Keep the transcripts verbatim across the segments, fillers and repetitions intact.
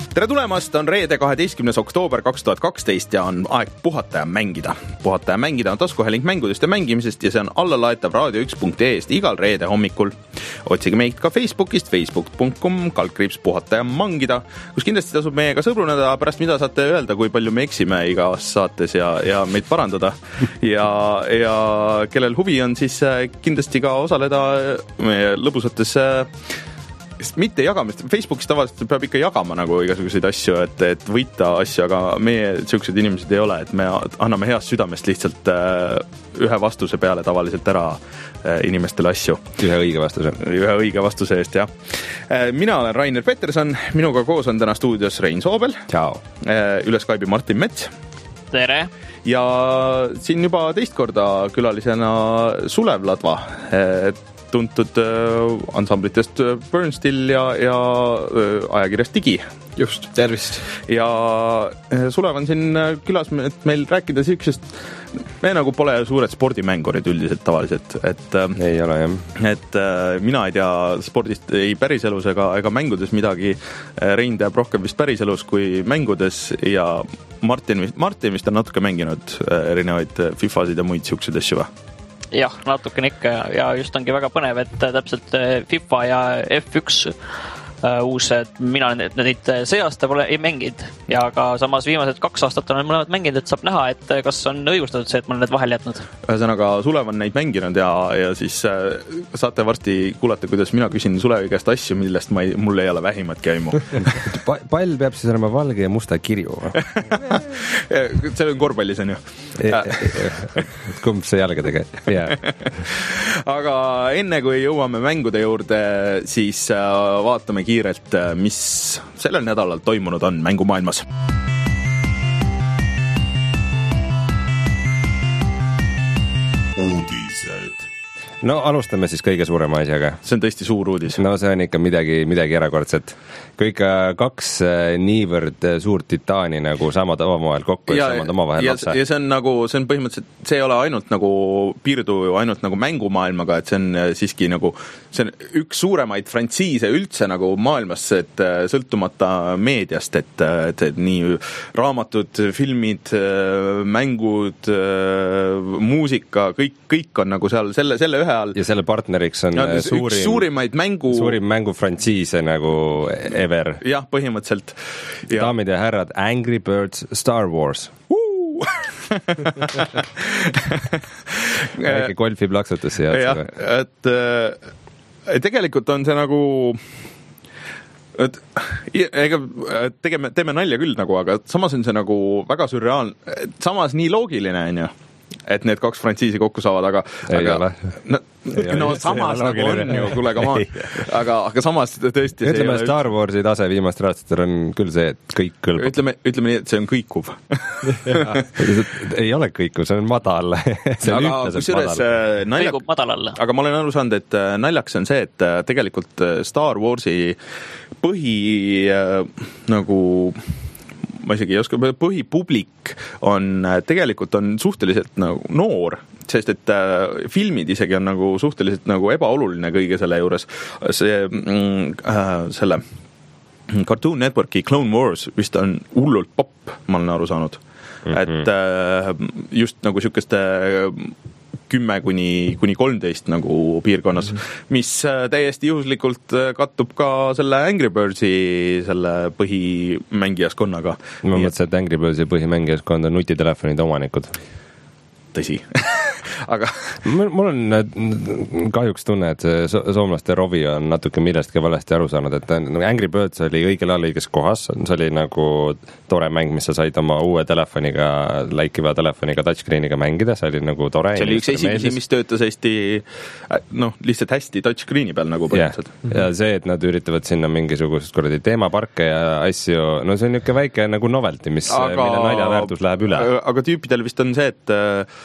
tere tulemast, on reede kaheteistkümnes oktoober kaks tuhat kaksteist ja on aeg puhata ja mängida. Puhata ja mängida on taskuhääling mängudest ja mängimisest ja see on allalaetav raadio üks punkt ee-st igal reede hommikul. Otsige meid ka Facebookist, facebook punkt com kaldkriips puhata ja mangida, kus kindlasti tasub meiega sõbruneda, pärast mida saate öelda, kui palju me eksime igas saates ja, ja meid parandada. Ja, ja kellel huvi on, siis kindlasti ka osaleda meie lõbusates mitte jagamist. Facebookis tavaliselt peab ikka jagama nagu igasuguseid asju, et, et võita asju, aga meie sellised inimesed ei ole, et me anname heast südamest lihtsalt ühe vastuse peale tavaliselt ära inimestele asju. Ühe õige vastuse. Ühe õige vastuse eest, jah. Mina olen Rainer Peterson, minuga koos on täna stuudios Rein Soobel. Ciao. Üle Skype'i Martin Mets. Tere. Ja siin juba teist korda külalisena Sulev Ladva, tuntud ansamblitest Burnstill ja, ja ajakirjast Digi. Just, tervist. Ja Sulev on siin külas, et meil rääkida siuksest, me nagu pole suured spordimängurid üldiselt tavaliselt, et ei ole, jah. Et mina ei tea spordist ei päriselus ega, ega mängudes midagi. Rein teab rohkem vist päriselus kui mängudes ja Martin, Martin vist on natuke mänginud erinevaid FIFAsid ja muid siukseid asju või? Jah, natukene ikka ja just ongi väga põnev, et täpselt FIFA ja F üks uus, et mina neid see aasta pole ei mänginud ja ka samas viimased kaks aastat olen mõlemad mänginud, et saab näha, et kas on õigustatud see, et ma olen need vahel jätnud. Ühesõnaga, Sulev on neid mänginud ja, ja siis saate varsti kuulata, kuidas mina küsin Sulevi käest asju, millest ma ei, mul ei ole vähimatki aimu. Pall peab siis olema valge ja musta kirju. See on korvpallis, on ju. Kumb see jalgadega? Yeah. Aga enne kui jõuame mängude juurde, siis vaatame kiirelt, mis sellel nädalal toimunud on mängumaailmas. Uudised. No alustame siis kõige suurema asjaga. See on tõesti suur uudis. No see on ikka midagi, midagi erakordset. Kui ikka kaks niivõrd suurt titaani nagu samad omavahel kokku ja, ja samad omavahel ja, lapse. Ja see on nagu, see on põhimõtteliselt, see ei ole ainult nagu piirdu ainult nagu mängumaailmaga, et see on siiski nagu, see on üks suuremaid frantsiise üldse nagu maailmas, et sõltumata meediast, et, et, et nii raamatud, filmid, mängud, muusika, kõik, kõik on nagu seal selle, selle ühe all. Ja selle partneriks on ja, suurim, suurimaid mängu... suurim mängufrantsiise nagu ever. Jah, põhimõtteliselt. Ja. Daamid ja härrad, Angry Birds Star Wars. Väike golfi plaksutus siia. Jah, et äh, tegelikult on see nagu et ega tegeme, teeme nalja küll nagu, aga samas on see nagu väga sürreaalne, samas nii loogiline on ju, et need kaks frantsiisi kokku saavad, aga, aga no, no samas nagu on ju, kuule ka maa, aga, aga samas tõesti ütleme, Star Warsi tase viimast aastatel on küll see, et kõik kõlbab. Ütleme, ütleme nii, et see on kõikuv. Ei ole kõikuv, see on madal. See on aga kusjuures naljak... madal aga ma olen aru saanud, et naljaks on see, et tegelikult Star Warsi põhi nagu ma isegi ei oska, põhipublik on tegelikult on suhteliselt nagu noor, sest et äh, filmid isegi on nagu suhteliselt nagu ebaoluline kõige selle juures. See, äh, selle Cartoon Networki Clone Wars vist on hullult pop, ma olen aru saanud. Mm-hmm. Et äh, just nagu sükeste kümme kuni, kuni kolmteist nagu piirkonnas, mis täiesti juhuslikult kattub ka selle Angry Birdsi selle põhimängiaskonnaga. Ma mõtlesin, et Angry Birdsi põhimängiaskond on nutitelefonide omanikud. Tõsi. Aga mul on kahjuks tunne, et see soomlaste rovi on natuke millestki valesti aru saanud, et Angry Birds oli õigel ajal õiges kohas, see oli nagu tore mäng, mis sa said oma uue telefoniga, läikiva telefoniga, touchscreeniga mängida, see oli nagu tore. See oli üks esimesi, mis töötas hästi, noh, lihtsalt hästi touchscreeni peal nagu põhimõtteliselt. Yeah. Ja see, et nad üritavad sinna mingisugusest kuradi teemaparke ja asju, no see on niuke väike nagu novelty, mis, aga, mille naljaväärtus läheb üle. Aga tüüpidel vist on see, et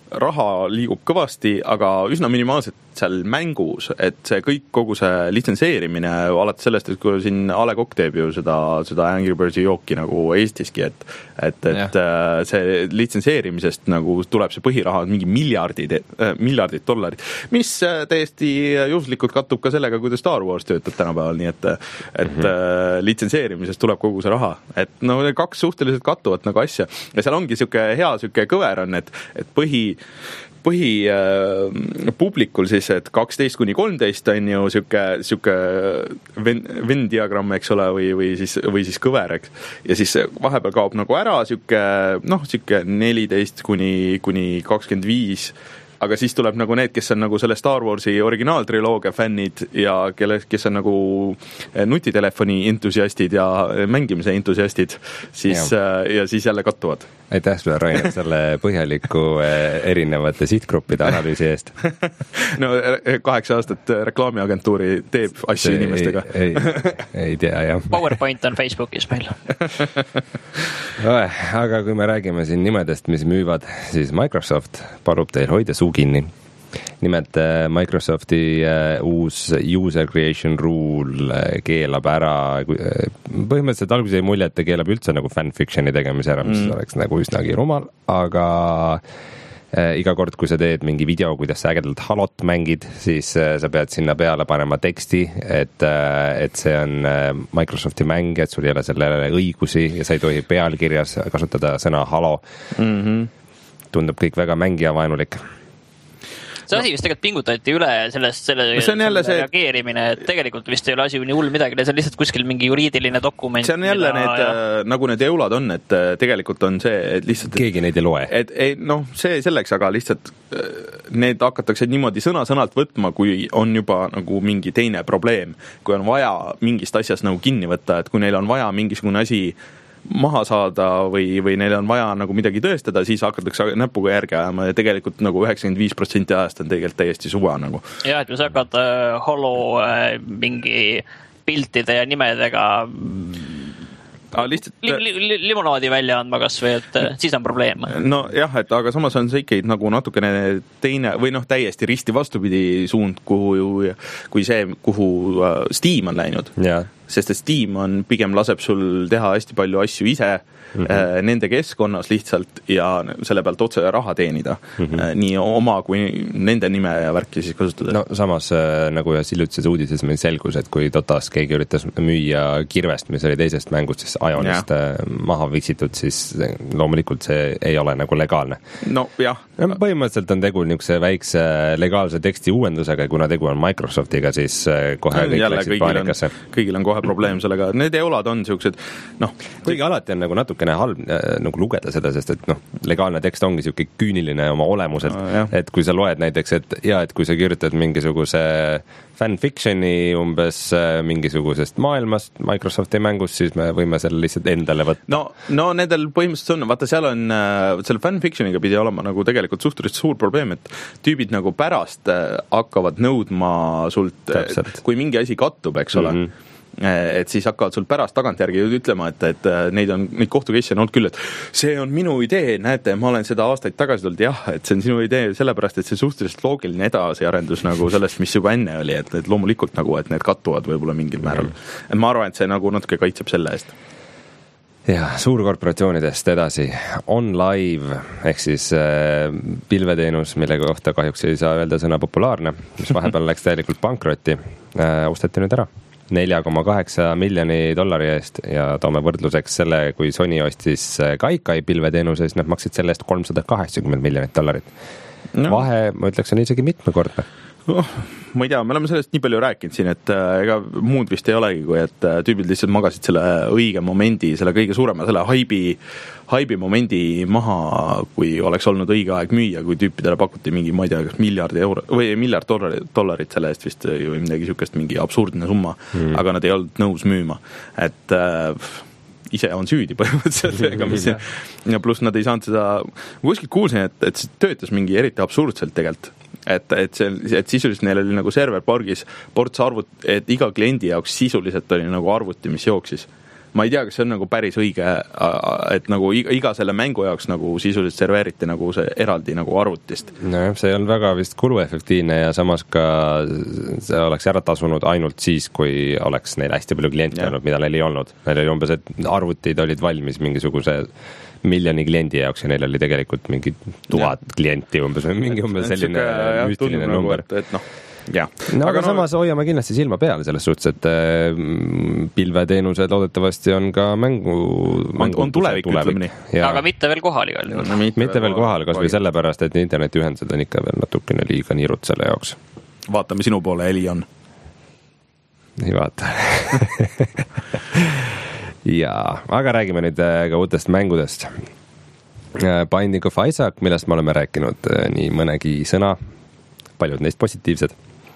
raha liigub kõvasti, aga üsna minimaalselt seal mängus, et see kõik, kogu see litsenseerimine alates sellest, et kui siin A Le Coq teeb ju seda, seda Angry Birdsi jooki nagu Eestiski, et et, et yeah. see litsenseerimisest nagu tuleb see põhiraha mingi miljardid, miljardid dollarid, mis täiesti juhuslikult kattub ka sellega, kuidas Star Wars töötab tänapäeval, nii et et mm-hmm. litsenseerimisest tuleb kogu see raha, et no kaks suhteliselt kattuvat nagu asja ja seal ongi siuke hea siuke kõver on, et, et põhi põhi äh, publikul siis, et kaksteist kuni kolmteist on ju siuke, siuke Venn diagramm, eks ole, või, või siis, või siis kõver, eks. Ja siis vahepeal kaob nagu ära siuke, noh, siuke neliteist kuni, kuni kakskümmend viis, aga siis tuleb nagu need, kes on nagu selle Star Warsi originaaltriloogia fännid ja kelle, kes on nagu nutitelefoni entusiastid ja mängimise entusiastid, siis ja, ja siis jälle kattuvad. Aitäh sulle, Rainer, selle põhjaliku erinevate sihtgruppide analüüsi eest. No kaheksa aastat reklaamiagentuuri teeb asju ei, inimestega. Ei, ei, ei tea, jah. PowerPoint on Facebookis meil. Aga kui me räägime siin nimedest, mis müüvad, siis Microsoft palub teil hoida suu kinni. Nimelt Microsofti uus user creation rule keelab ära, põhimõtteliselt alguses ei mulje, et ta keelab üldse nagu fanfictioni tegemise ära, mis mm. oleks nagu üsnagi rumal, aga iga kord, kui sa teed mingi video, kuidas sa ägedalt Halot mängid, siis sa pead sinna peale panema teksti, et, et see on Microsofti mäng, et sul ei ole sellele õigusi ja sa ei tohi pealkirjas kasutada sõna Halo. Mm-hmm. Tundub kõik väga mängijavaenulik. See asi vist tegelikult pingutati üle sellest, selle, see selle see... reageerimine, et tegelikult vist ei ole asi nii hull midagi, see on lihtsalt kuskil mingi juriidiline dokument. See on jälle mida, need, ja... nagu need eulad on, et tegelikult on see, et lihtsalt... Keegi neid ei loe. Et, ei, noh, see selleks, aga lihtsalt need hakatakse niimoodi sõna-sõnalt võtma, kui on juba nagu mingi teine probleem, kui on vaja mingist asjast nagu kinni võtta, et kui neil on vaja mingisugune asi maha saada või, või neil on vaja nagu midagi tõestada, siis hakatakse näpuga järgi ajama ja tegelikult nagu üheksakümmend viis protsenti ajast on tegelikult täiesti suva nagu. Ja, et kui sa hakkad äh, Halo äh, mingi piltide ja nimedega Ah, lihtsalt... li, li, limonaadi välja andma kas või, et siis on probleem. No jah, et aga samas on see ikkagi nagu natukene teine või noh, täiesti risti vastupidi suund, kuhu, kui see, kuhu Steam on läinud. Yeah. Sest et Steam on pigem laseb sul teha hästi palju asju ise mm-hmm. nende keskkonnas lihtsalt ja selle pealt otse raha teenida. Mm-hmm. Nii oma kui nende nime ja värki siis kasutada. No samas nagu ühes hiljutises uudises meil selgus, et kui Dotas keegi üritas müüa kirvest, mis oli teisest mängust, siis Ionist ja. maha viksitud, siis loomulikult see ei ole nagu legaalne. No jah. Põhimõtteliselt on tegu niisuguse väikse legaalse teksti uuendusega, kuna tegu on Microsoftiga, siis kohe kõik jälle, läksid paanikasse. Kõigil on kohe probleem sellega. Need eulad on siuksed, noh. Kuigi alati on nagu natukene halb nagu lugeda seda, sest et noh, legaalne tekst ongi siuke küüniline oma olemuselt, no, et kui sa loed näiteks, et ja, et kui sa kirjutad mingisuguse fanfictioni umbes mingisugusest maailmast Microsofti mängus, siis me võime selle lihtsalt endale võtta. No, no nendel põhimõtteliselt on, vaata seal on, selle fanfictioniga pidi olema nagu tegelikult suhteliselt suur probleem, et tüübid nagu pärast hakkavad nõudma sult, kui mingi asi kattub, eks ole, mm-hmm. et siis hakkavad sul pärast tagantjärgi ütlema, et, et neid on, neid kohtukeisse on olnud küll, et see on minu idee, näete, ma olen seda aastaid tagasi tulnud, jah, et see on sinu idee sellepärast, et see suhteliselt loogiline edasiarendus nagu sellest, mis juba enne oli, et, et loomulikult nagu, et need kattuvad võib-olla mingil määral. Et ma arvan, et see nagu natuke kaitseb selle eest. Ja, suurkorporatsioonidest edasi. OnLive, ehk siis äh, pilveteenus, mille kohta kahjuks ei saa öelda sõna populaarne, mis vahepeal läks täielikult pankrotti, äh, osteti nüüd ära. nelja koma kaheksa miljoni dollari eest ja toome võrdluseks selle, kui Sony ostis Gaikai pilveteenuse, siis nad maksid selle eest kolmsada kaheksakümmend miljonit dollarit. No. Vahe, ma ütleks, on isegi mitmekordne. Oh, ma ei tea, me oleme sellest nii palju rääkinud siin, et ega muud vist ei olegi, kui et tüübid lihtsalt magasid selle õige momendi, selle kõige suurema, selle haibi, haibi momendi maha, kui oleks olnud õige aeg müüa, kui tüüpidele pakuti mingi, ma ei tea, kas miljardi euro või miljard dollarit, dollarit selle eest vist või midagi sükest, mingi absurdne summa, mm. aga nad ei olnud nõus müüma. Et äh, ise on süüdi põhimõtteliselt, ega mis ja pluss nad ei saanud seda, kuskilt kuulsin, et, et see töötas mingi eriti absurdselt tegelikult. Et, et, see, et sisuliselt neil oli nagu serverpargis ports arvut, et iga kliendi jaoks sisuliselt oli nagu arvuti, mis jooksis. ma ei tea, kas see on nagu päris õige, et nagu iga, iga selle mängu jaoks nagu sisuliselt serveeriti nagu see eraldi nagu arvutist. Nojah, see on väga vist kuluefektiivne ja samas ka see oleks ära tasunud ainult siis, kui oleks neil hästi palju kliente olnud, mida neil ei olnud. Neil oli umbes, et arvutid olid valmis mingisuguse miljoni kliendi jaoks ja neil oli tegelikult mingi tuhat ja. klienti umbes, mingi umbes selline müstiline number. Et, et noh, Ja. No aga, aga samas no... hoiame kindlasti silma peal selles suhtes, et pilveteenused loodetavasti on ka mängu... On, on tulevik, ütleme nii. Aga mitte veel kohal igal juhul. No, mitte, mitte veel kohal, kas või sellepärast, et internetiühendused on ikka veel natukene liiga niirut selle jaoks. Vaatame sinu poole, Eli on. Ei vaata. Jaa, aga räägime nüüd ka uutest mängudest. Binding of Isaac, millest me oleme rääkinud nii mõnegi sõna, paljud neist positiivsed.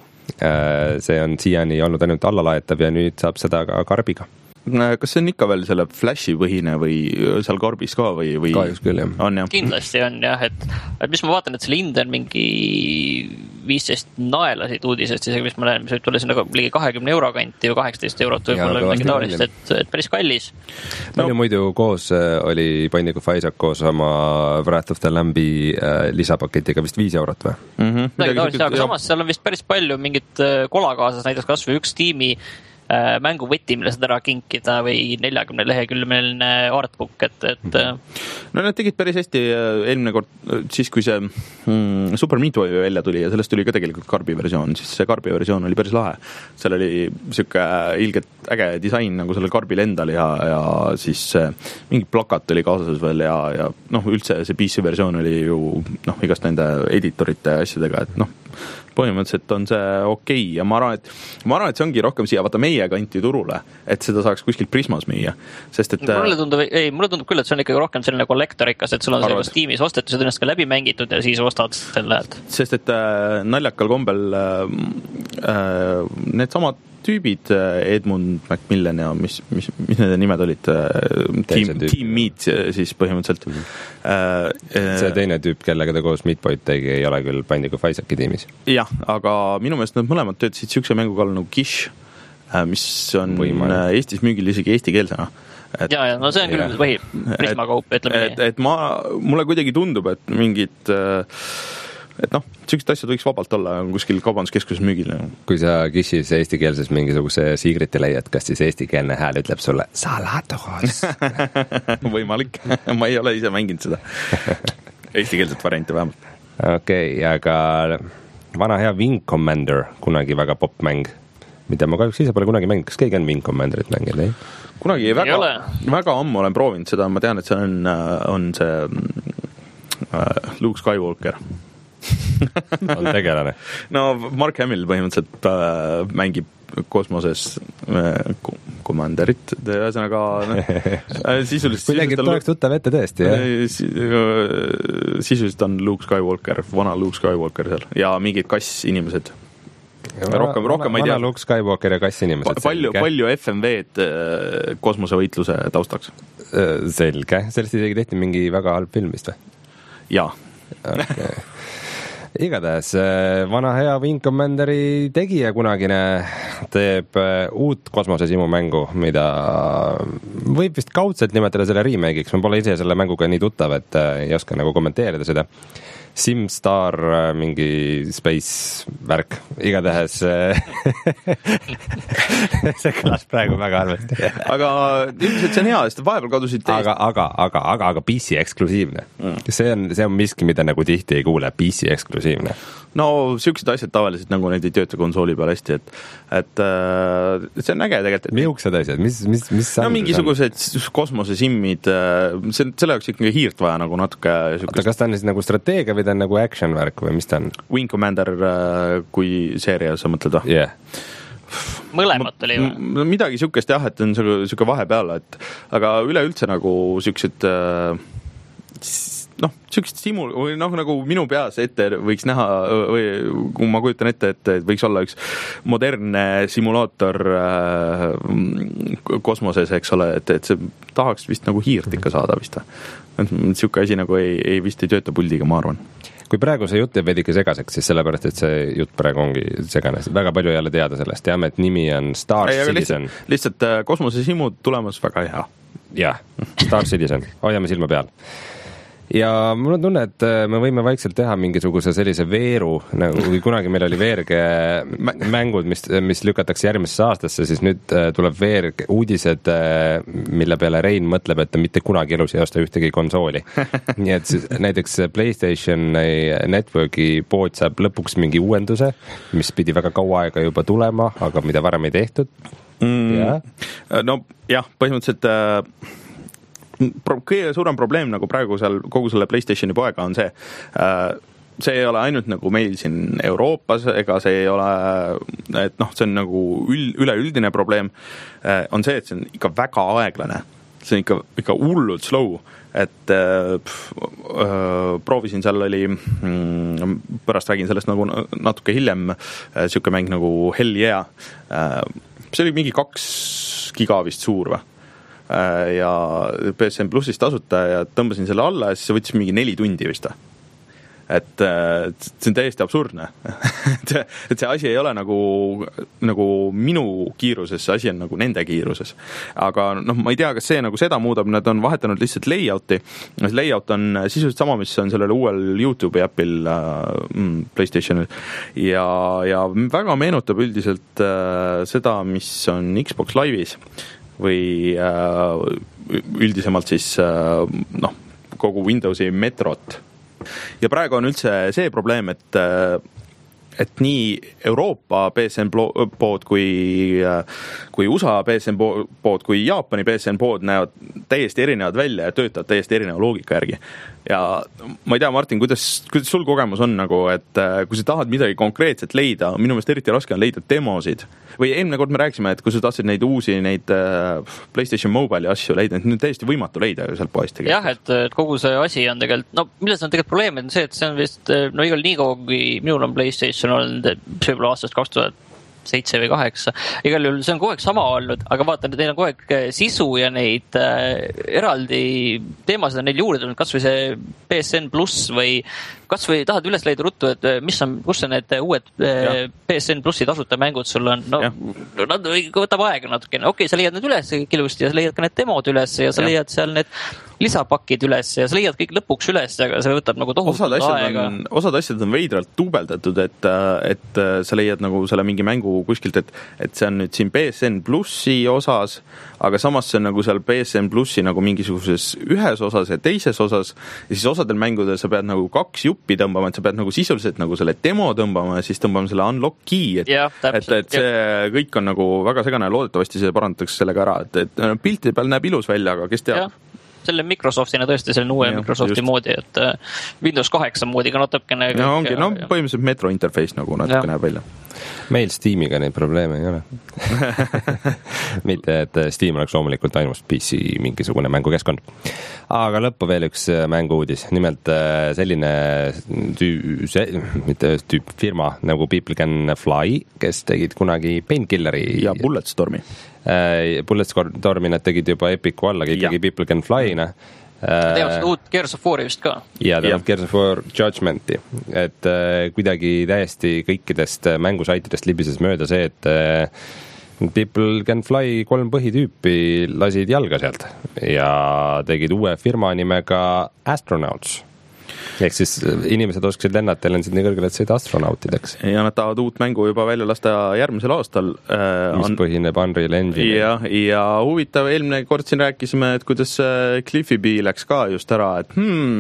See on siiani olnud ainult allalaetav ja nüüd saab seda ka karbiga. Kas see on ikka veel selle Flashi põhine või seal karbis ka või, või... Kahjuks küll, jah. On, jah. Kindlasti on, jah, et, et mis ma vaatan, et selle hind on mingi viisteist naelasid uudisest, isegi mis ma näen, mis võib tulla sinna ligi kahekümne euro kanti või kaheksateist eurot võib-olla mingi taolist, et, et päris kallis. Meil no. muidu koos oli Binding of Isaac koos oma Wrath of the Lambi lisapaketiga vist viis eurot või? Mm-hmm. Midagi taolist, aga samas seal on vist päris palju mingit kola kaasas, näiteks kas või üks tiimi mängu võti, mille saad ära kinkida või neljakümne lehekülmeline artbook, et, et no nad tegid päris hästi eelmine kord, siis kui see mm, Super Meat Boy välja tuli ja sellest tuli ka tegelikult karbi versioon, siis see karbi versioon oli päris lahe. Seal oli siuke ilgelt äge disain nagu sellel karbil endal ja, ja siis mingi plakat oli kaasas veel ja, ja noh, üldse see P C versioon oli ju noh, igast nende editorite asjadega, et noh, põhimõtteliselt on see okei okay. ja ma arvan, et ma arvan, et see ongi rohkem siia vaata meie kanti turule, et seda saaks kuskil Prismas müüa, sest et mulle tundub, ei, mulle tundub küll, et see on ikkagi rohkem selline kollektorikas, et sul on selles tiimis ostetud, ennast ka läbi mängitud ja siis ostad selle. Sest et äh, naljakal kombel äh, need samad tüübid, Edmund Macmillan ja mis, mis, mis need nimed olid, Team, team Meat siis põhimõtteliselt. Mm-hmm. See teine tüüp, kellega ta koos Meat Boy tegi, ei ole küll Binding of Isaaci tiimis. Jah, aga minu meelest nad mõlemad töötasid siukse mängu kallal nagu Gish, mis on Võimalik. Eestis müügil isegi eestikeelsena. Et, ja, ja, no see on küll põhi Prisma kaup, ütleme nii. Et, et ma, mulle kuidagi tundub, et mingid et noh, sellised asjad võiks vabalt olla kuskil kaubanduskeskuses müügil. Kui sa Gishis eestikeelses mingisuguse sigriti leiad, kas siis eestikeelne hääl ütleb sulle Salatos? Võimalik. Ma ei ole ise mänginud seda. Eestikeelset varianti vähemalt. Okei, okay, aga vana hea Wing Commander, kunagi väga popmäng, mida ma kahjuks ise pole kunagi mänginud. Kas keegi on Wing Commanderit mänginud, ei? Kunagi väga, väga ammu olen proovinud seda. Ma tean, et see on, on see uh, Luke Skywalker. on tegelane. No Mark Hamill põhimõtteliselt äh, mängib kosmoses äh, komanderit, ühesõnaga no, äh, sisuliselt kuidagi tuleks tuttav ette tõesti, jah? Äh, sisuliselt on Luke Skywalker, vana Luke Skywalker seal ja mingid kass inimesed. Ja rohkem, rohkem ma ei tea. Vana Luke Skywalker ja kass inimesed. Pa, palju, palju F M V-d äh, kosmosevõitluse taustaks? Selge. Sellest isegi tehti mingi väga halb film vist või? Jaa. Okay. Igatahes vana hea Wing Commanderi tegija kunagine teeb uut kosmosesimu mängu, mida võib vist kaudselt nimetada selle remake'iks. Ma pole ise selle mänguga nii tuttav, et ei oska nagu kommenteerida seda. SimStar mingi space värk. Igatahes see kõlas praegu väga halvasti. Aga ilmselt see on hea, sest vahepeal kadusid teist. Aga, aga, aga, aga, aga P C eksklusiivne. Mm. See on, see on miski, mida nagu tihti ei kuule. P C eksklusiivne. No siuksed asjad tavaliselt nagu need ei tööta konsooli peal hästi, et, et äh, see on äge tegelikult. Et... Miuksed asjad, mis, mis, mis no mingisugused kosmosesimmid, see, selle jaoks ikkagi hiirt vaja nagu natuke sükust... Oota, kas ta on siis nagu strateegia või ta on nagu action värk või mis ta on? Wing Commander kui seeria sa mõtled või? Yeah. Mõlemat oli või? Midagi sükest jah, et on süke vahe peale, et aga üleüldse nagu süksed äh, noh, sükest simul, või noh, nagu minu peas ette võiks näha, või kui ma kujutan ette, et võiks olla üks modernne simulaator äh, kosmoses, eks ole, et, et see tahaks vist nagu hiirt ikka saada vist. Sükke asi nagu ei, ei vist ei tööta puldiga, ma arvan. kui praegu see jutt jääb veidike segaseks, siis sellepärast, et see jutt praegu ongi segane. Väga palju ei ole teada sellest. Teame, et nimi on Star ei, Citizen. Lihtsalt, lihtsalt kosmosesimud tulemas väga hea. Jah, Star Citizen. Hoiame silma peal. Ja mul on tunne, et me võime vaikselt teha mingisuguse sellise veeru, nagu kui kunagi meil oli veerge mängud, mis, mis lükatakse järgmisesse aastasse, siis nüüd tuleb veerge uudised, mille peale Rein mõtleb, et ta mitte kunagi elus ei osta ühtegi konsooli. Nii et siis näiteks PlayStation Networki pood saab lõpuks mingi uuenduse, mis pidi väga kaua aega juba tulema, aga mida varem ei tehtud. Mm, ja? No jah, põhimõtteliselt äh... kõige suurem probleem nagu praegu seal kogu selle PlayStationi poega on see, see ei ole ainult nagu meil siin Euroopas, ega see ei ole, et noh, see on nagu üleüldine probleem, on see, et see on ikka väga aeglane. See on ikka, ikka hullult slow, et pff, proovisin, seal oli, pärast räägin sellest nagu natuke hiljem, siuke mäng nagu Hell Yeah. See oli mingi kaks giga vist suur või? Ja P S N Plussist tasuta ja tõmbasin selle alla ja siis see võttis mingi neli tundi vist. Et see on täiesti absurdne. et, see, et see asi ei ole nagu, nagu minu kiiruses, see asi on nagu nende kiiruses. Aga noh, ma ei tea, kas see nagu seda muudab, nad on vahetanud lihtsalt layouti. See layout on sisuliselt sama, mis on sellel uuel YouTube'i äpil mm, PlayStationil. Ja, ja väga meenutab üldiselt äh, seda, mis on Xbox Live'is või äh, üldisemalt siis äh, noh, kogu Windowsi Metrot. Ja praegu on üldse see probleem, et äh, et nii Euroopa P S N pood kui, äh, kui U S A P S N pood kui Jaapani P S N pood näevad täiesti erinevad välja ja töötavad täiesti erineva loogika järgi. Ja ma ei tea, Martin, kuidas, kuidas sul kogemus on nagu, et kui sa tahad midagi konkreetset leida, minu meelest eriti raske on leida demosid. Või eelmine kord me rääkisime, et kui sa tahtsid neid uusi, neid PlayStation Mobile'i asju leida, et nüüd täiesti võimatu leida ju sealt poest. Jah, et, et kogu see asi on tegelikult, no milles on tegelikult probleem, on see, et see on vist, no igal nii kaua, kui minul on PlayStation olnud, see võib-olla aastast kaks tuhat seitse või kaheksa. Igal juhul see on kogu aeg sama olnud, aga vaatan, et neil on kogu aeg sisu ja neid äh, eraldi teemasid on neil juurde tulnud, kas või see P S N Plus või kas või tahad üles leida ruttu, et mis on, kus on need uued ja. P S N Plussi tasuta mängud sul on, no nad võtab aega natukene, okei, sa leiad need üles kilusti ja sa leiad ka need demod üles ja sa ja. leiad seal need lisapakid üles ja sa leiad kõik lõpuks üles, aga see võtab nagu tohutult aega. On, osad asjad on veidralt tubeldatud, et, et sa leiad nagu selle mingi mängu kuskilt, et, et see on nüüd siin P S N Plussi osas, aga samas see on nagu seal P S N Plussi nagu mingisuguses ühes osas ja teises osas ja siis osadel mängudel sa pead nagu kaks juppi tõmbama, et sa pead nagu sisuliselt nagu selle demo tõmbama ja siis tõmbama selle unlock key, et, ja, et, et see ja. kõik on nagu väga segane ja loodetavasti see parandatakse sellega ära, et, et piltide peal näeb ilus välja, aga kes teab? Ja. Selle Microsoftina tõesti selline uue ja, Microsofti just. Moodi, et Windows kaheksa moodiga natukene. Ja ongi, no ja. Põhimõtteliselt Metro interface nagu natuke näeb välja. Meil Steamiga neid probleeme ei ole. Mitte, et Steam oleks loomulikult ainult P C mingisugune mängukeskkond. Aga lõppu veel üks mänguudis. Nimelt selline tüü, see, mitte tüüp firma nagu People Can Fly, kes tegid kunagi Painkilleri ja Bulletstormi. Bulletstormi nad tegid juba Epicu alla, ikkagi People Can Fly'na. Teevad seda uut Gears of War'i vist ka. Ja teevad Gears of War Judgmenti. Et äh, kuidagi täiesti kõikidest mängusaitidest libises mööda see, et äh, People Can Fly kolm põhitüüpi lasid jalga sealt ja tegid uue firma nimega Astronauts. Ehk siis inimesed oskasid lennata ja lendasid nii kõrgele, et said astronautideks. Ja nad tahavad uut mängu juba välja lasta järgmisel aastal. Mis on... põhineb Unreal Engine. Ja, ja huvitav, eelmine kord siin rääkisime, et kuidas Cliffy B läks ka just ära, et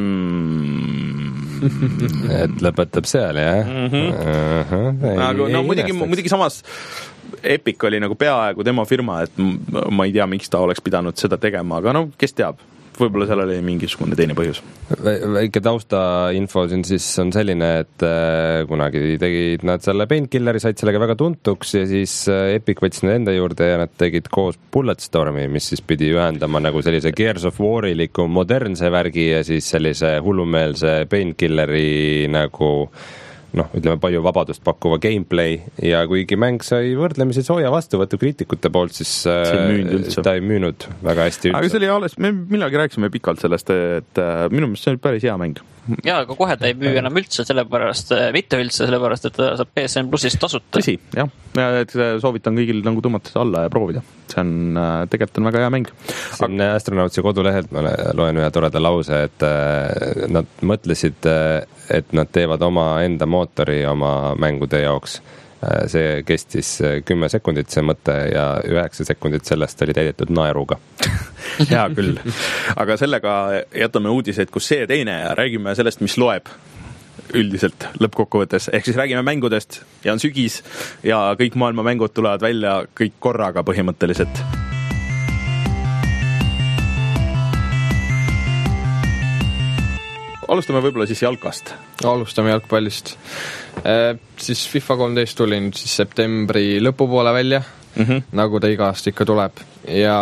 hmm... et lõpetab seal, jah? Mm-hmm. Uh-huh. Aga no muidugi, muidugi samas Epic oli nagu peaaegu tema firma, et ma ei tea, miks ta oleks pidanud seda tegema, aga no kes teab? Võib-olla seal oli mingisugune teine põhjus. Väike tausta info siin siis on selline, et kunagi tegid nad selle Painkilleri, said sellega väga tuntuks ja siis Epic võttis nad enda juurde ja nad tegid koos Bulletstormi, mis siis pidi ühendama nagu sellise Gears of War'iliku modernse värgi ja siis sellise hullumeelse Painkilleri nagu noh, ütleme palju vabadust pakkuva gameplay ja kuigi mäng sai võrdlemisi sooja vastuvõtu kriitikute poolt, siis ta ei müünud väga hästi üldse. Aga see oli alles, me millagi rääkisime pikalt sellest, et minu meelest see oli päris hea mäng. Jaa, aga kohe ta ei müü enam üldse sellepärast, mitte üldse sellepärast, et ta saab P S N Plusist tasuta. Tõsi, jah. Et soovitan kõigil nagu tõmmata alla ja proovida. See on, tegelikult on väga hea mäng. Siin Aga... Astronautsi kodulehelt ma loen ühe toreda lause, et nad mõtlesid, et nad teevad oma enda mootori oma mängude jaoks. See kestis kümme sekundit see mõte ja üheksa sekundit sellest oli täidetud naeruga. Hea küll. Aga sellega jätame uudiseid, kus see teine ja räägime sellest, mis loeb üldiselt lõppkokkuvõttes. Ehk siis räägime mängudest ja on sügis ja kõik maailma mängud tulevad välja kõik korraga põhimõtteliselt. Alustame võib-olla siis jalkast. Alustame jalgpallist. Eh, siis FIFA kolmteist tuli nüüd siis septembri lõpupoole välja, mm-hmm. nagu ta iga aasta ikka tuleb. Ja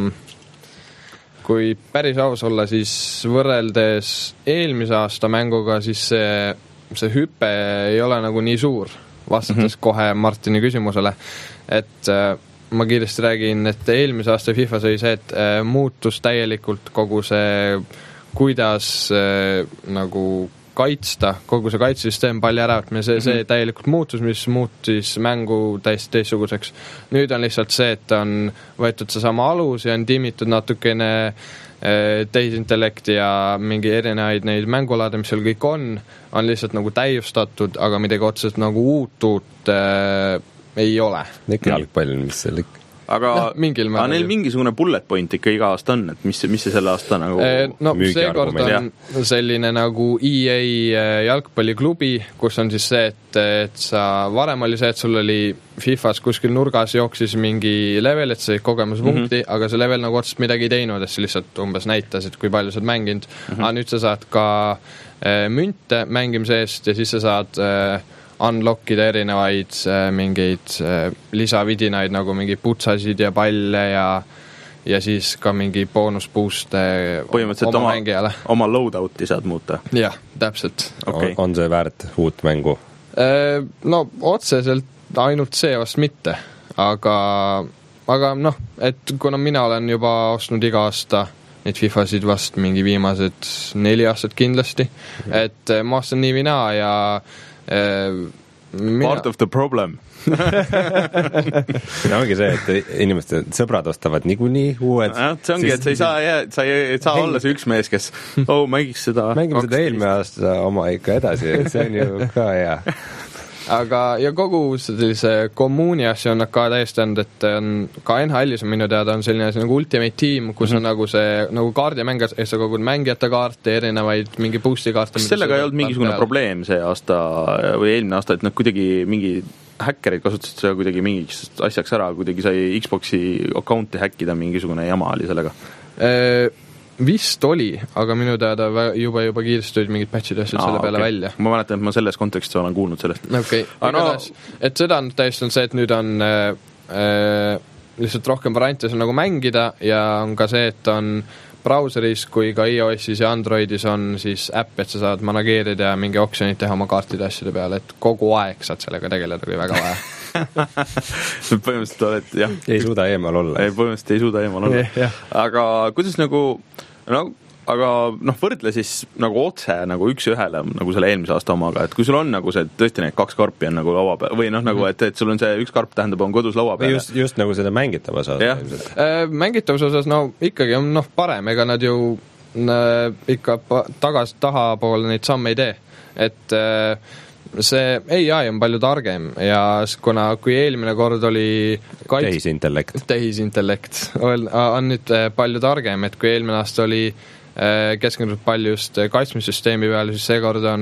kui päris aus olla, siis võrreldes eelmise aasta mänguga, siis see, see hüpe ei ole nagu nii suur, vastates mm-hmm. kohe Martini küsimusele. Et eh, ma kiiresti räägin, et eelmise aasta FIFA sai see, et eh, muutus täielikult kogu see kuidas äh, nagu kaitsta, kogu see kaitsesüsteem palli äravõtmine, see, see täielikult muutus, mis muutis mängu täiesti teistsuguseks. Nüüd on lihtsalt see, et on võetud see sama alus ja on tiimitud natukene äh, tehisintellekti ja mingi erinevaid neid mängulaade, mis seal kõik on, on lihtsalt nagu täiustatud, aga midagi otseselt nagu uutut äh, ei ole. Ikka jalgpall, mis seal ikka aga no, aga neil mingisugune bullet point ikka iga aasta on, et mis, mis see selle aasta nagu no seekord on selline nagu E A jalgpalliklubi, kus on siis see, et, et sa varem oli see, et sul oli FIFAs kuskil nurgas jooksis mingi level, et see kogemuspunkti, mm-hmm. aga see level nagu otsest midagi ei teinud, et see lihtsalt umbes näitas, et kui palju sa oled mänginud, mm-hmm. aga nüüd sa saad ka äh, münte mängimise eest ja siis sa saad äh, unlockida erinevaid äh, mingeid äh, lisavidinaid nagu mingi putsasid ja palle ja, ja siis ka mingi boonusbooste oma mängijale. Oma loadout'i saad muuta? Jah, täpselt. Okay. On, on see väärt uut mängu? Äh, no otseselt ainult see vast mitte, aga, aga noh, et kuna mina olen juba ostnud iga aasta neid FIFAsid vast mingi viimased neli aastat kindlasti, mm. et ma ostan nii vina ja Mina... Part of the problem. No ongi see, et inimeste sõbrad ostavad niikuinii uued. Ja, see ongi, et sa ei saa, jää, sa ei saa Mäng... olla see üks mees, kes oh, mängiks seda. Mängime seda eelmine aasta oma ikka edasi, see on ju ka hea. Aga ja kogu sellise kommuuni asja on ka täiesti olnud, et on, ka N H L-is on minu teada on selline nagu ultimate team, kus mm-hmm. on nagu see nagu kaardimängas, sa kogud mängijate kaarte, erinevaid mingi boosti kaarte. Sellega ei olnud mingisugune peal. Probleem see aasta või eelmine aasta, et nad kuidagi mingi häkkerid kasutasid seda kuidagi mingiks asjaks ära, kuidagi sai Xboxi accounti häkkida, mingisugune jama oli sellega. Eee vist oli, aga minu teada juba juba kiiresti tulid mingid patchid asjad selle peale okay. välja. Ma mäletan, et ma selles kontekstis olen kuulnud sellest. Okei, okay. no, et seda on täiesti on see, et nüüd on äh, äh, lihtsalt rohkem variante nagu mängida ja on ka see, et on brauseris kui ka iOS-is ja Androidis on siis äpp, et sa saad manageerida ja mingi oksjonid teha oma kaartide asjade peale, et kogu aeg saad sellega tegeleda, kui väga vaja. põhimõtteliselt oled, jah. Ei suuda eemal olla. Ei, põhimõtteliselt ei suuda eemal olla. Aga kuidas nagu, no, aga noh, võrdle siis nagu otse nagu üks ühele nagu selle eelmise aasta omaga, et kui sul on nagu see, tõesti need kaks karpi on nagu laua peal, või noh, nagu, et, et sul on see üks karp tähendab on kodus laua peal. Just, just nagu seda mängitavas osas. Äh, mängitavas osas, no ikkagi on noh parem, ega nad ju äh, ikka tagas taha poole neid samme ei tee, et äh, see A I on palju targem ja kuna kui eelmine kord oli kaits... tehisintellekt, tehisintellekt on, on nüüd palju targem, et kui eelmine aasta oli keskendunud palju just kaitsmissüsteemi peale, siis seekord on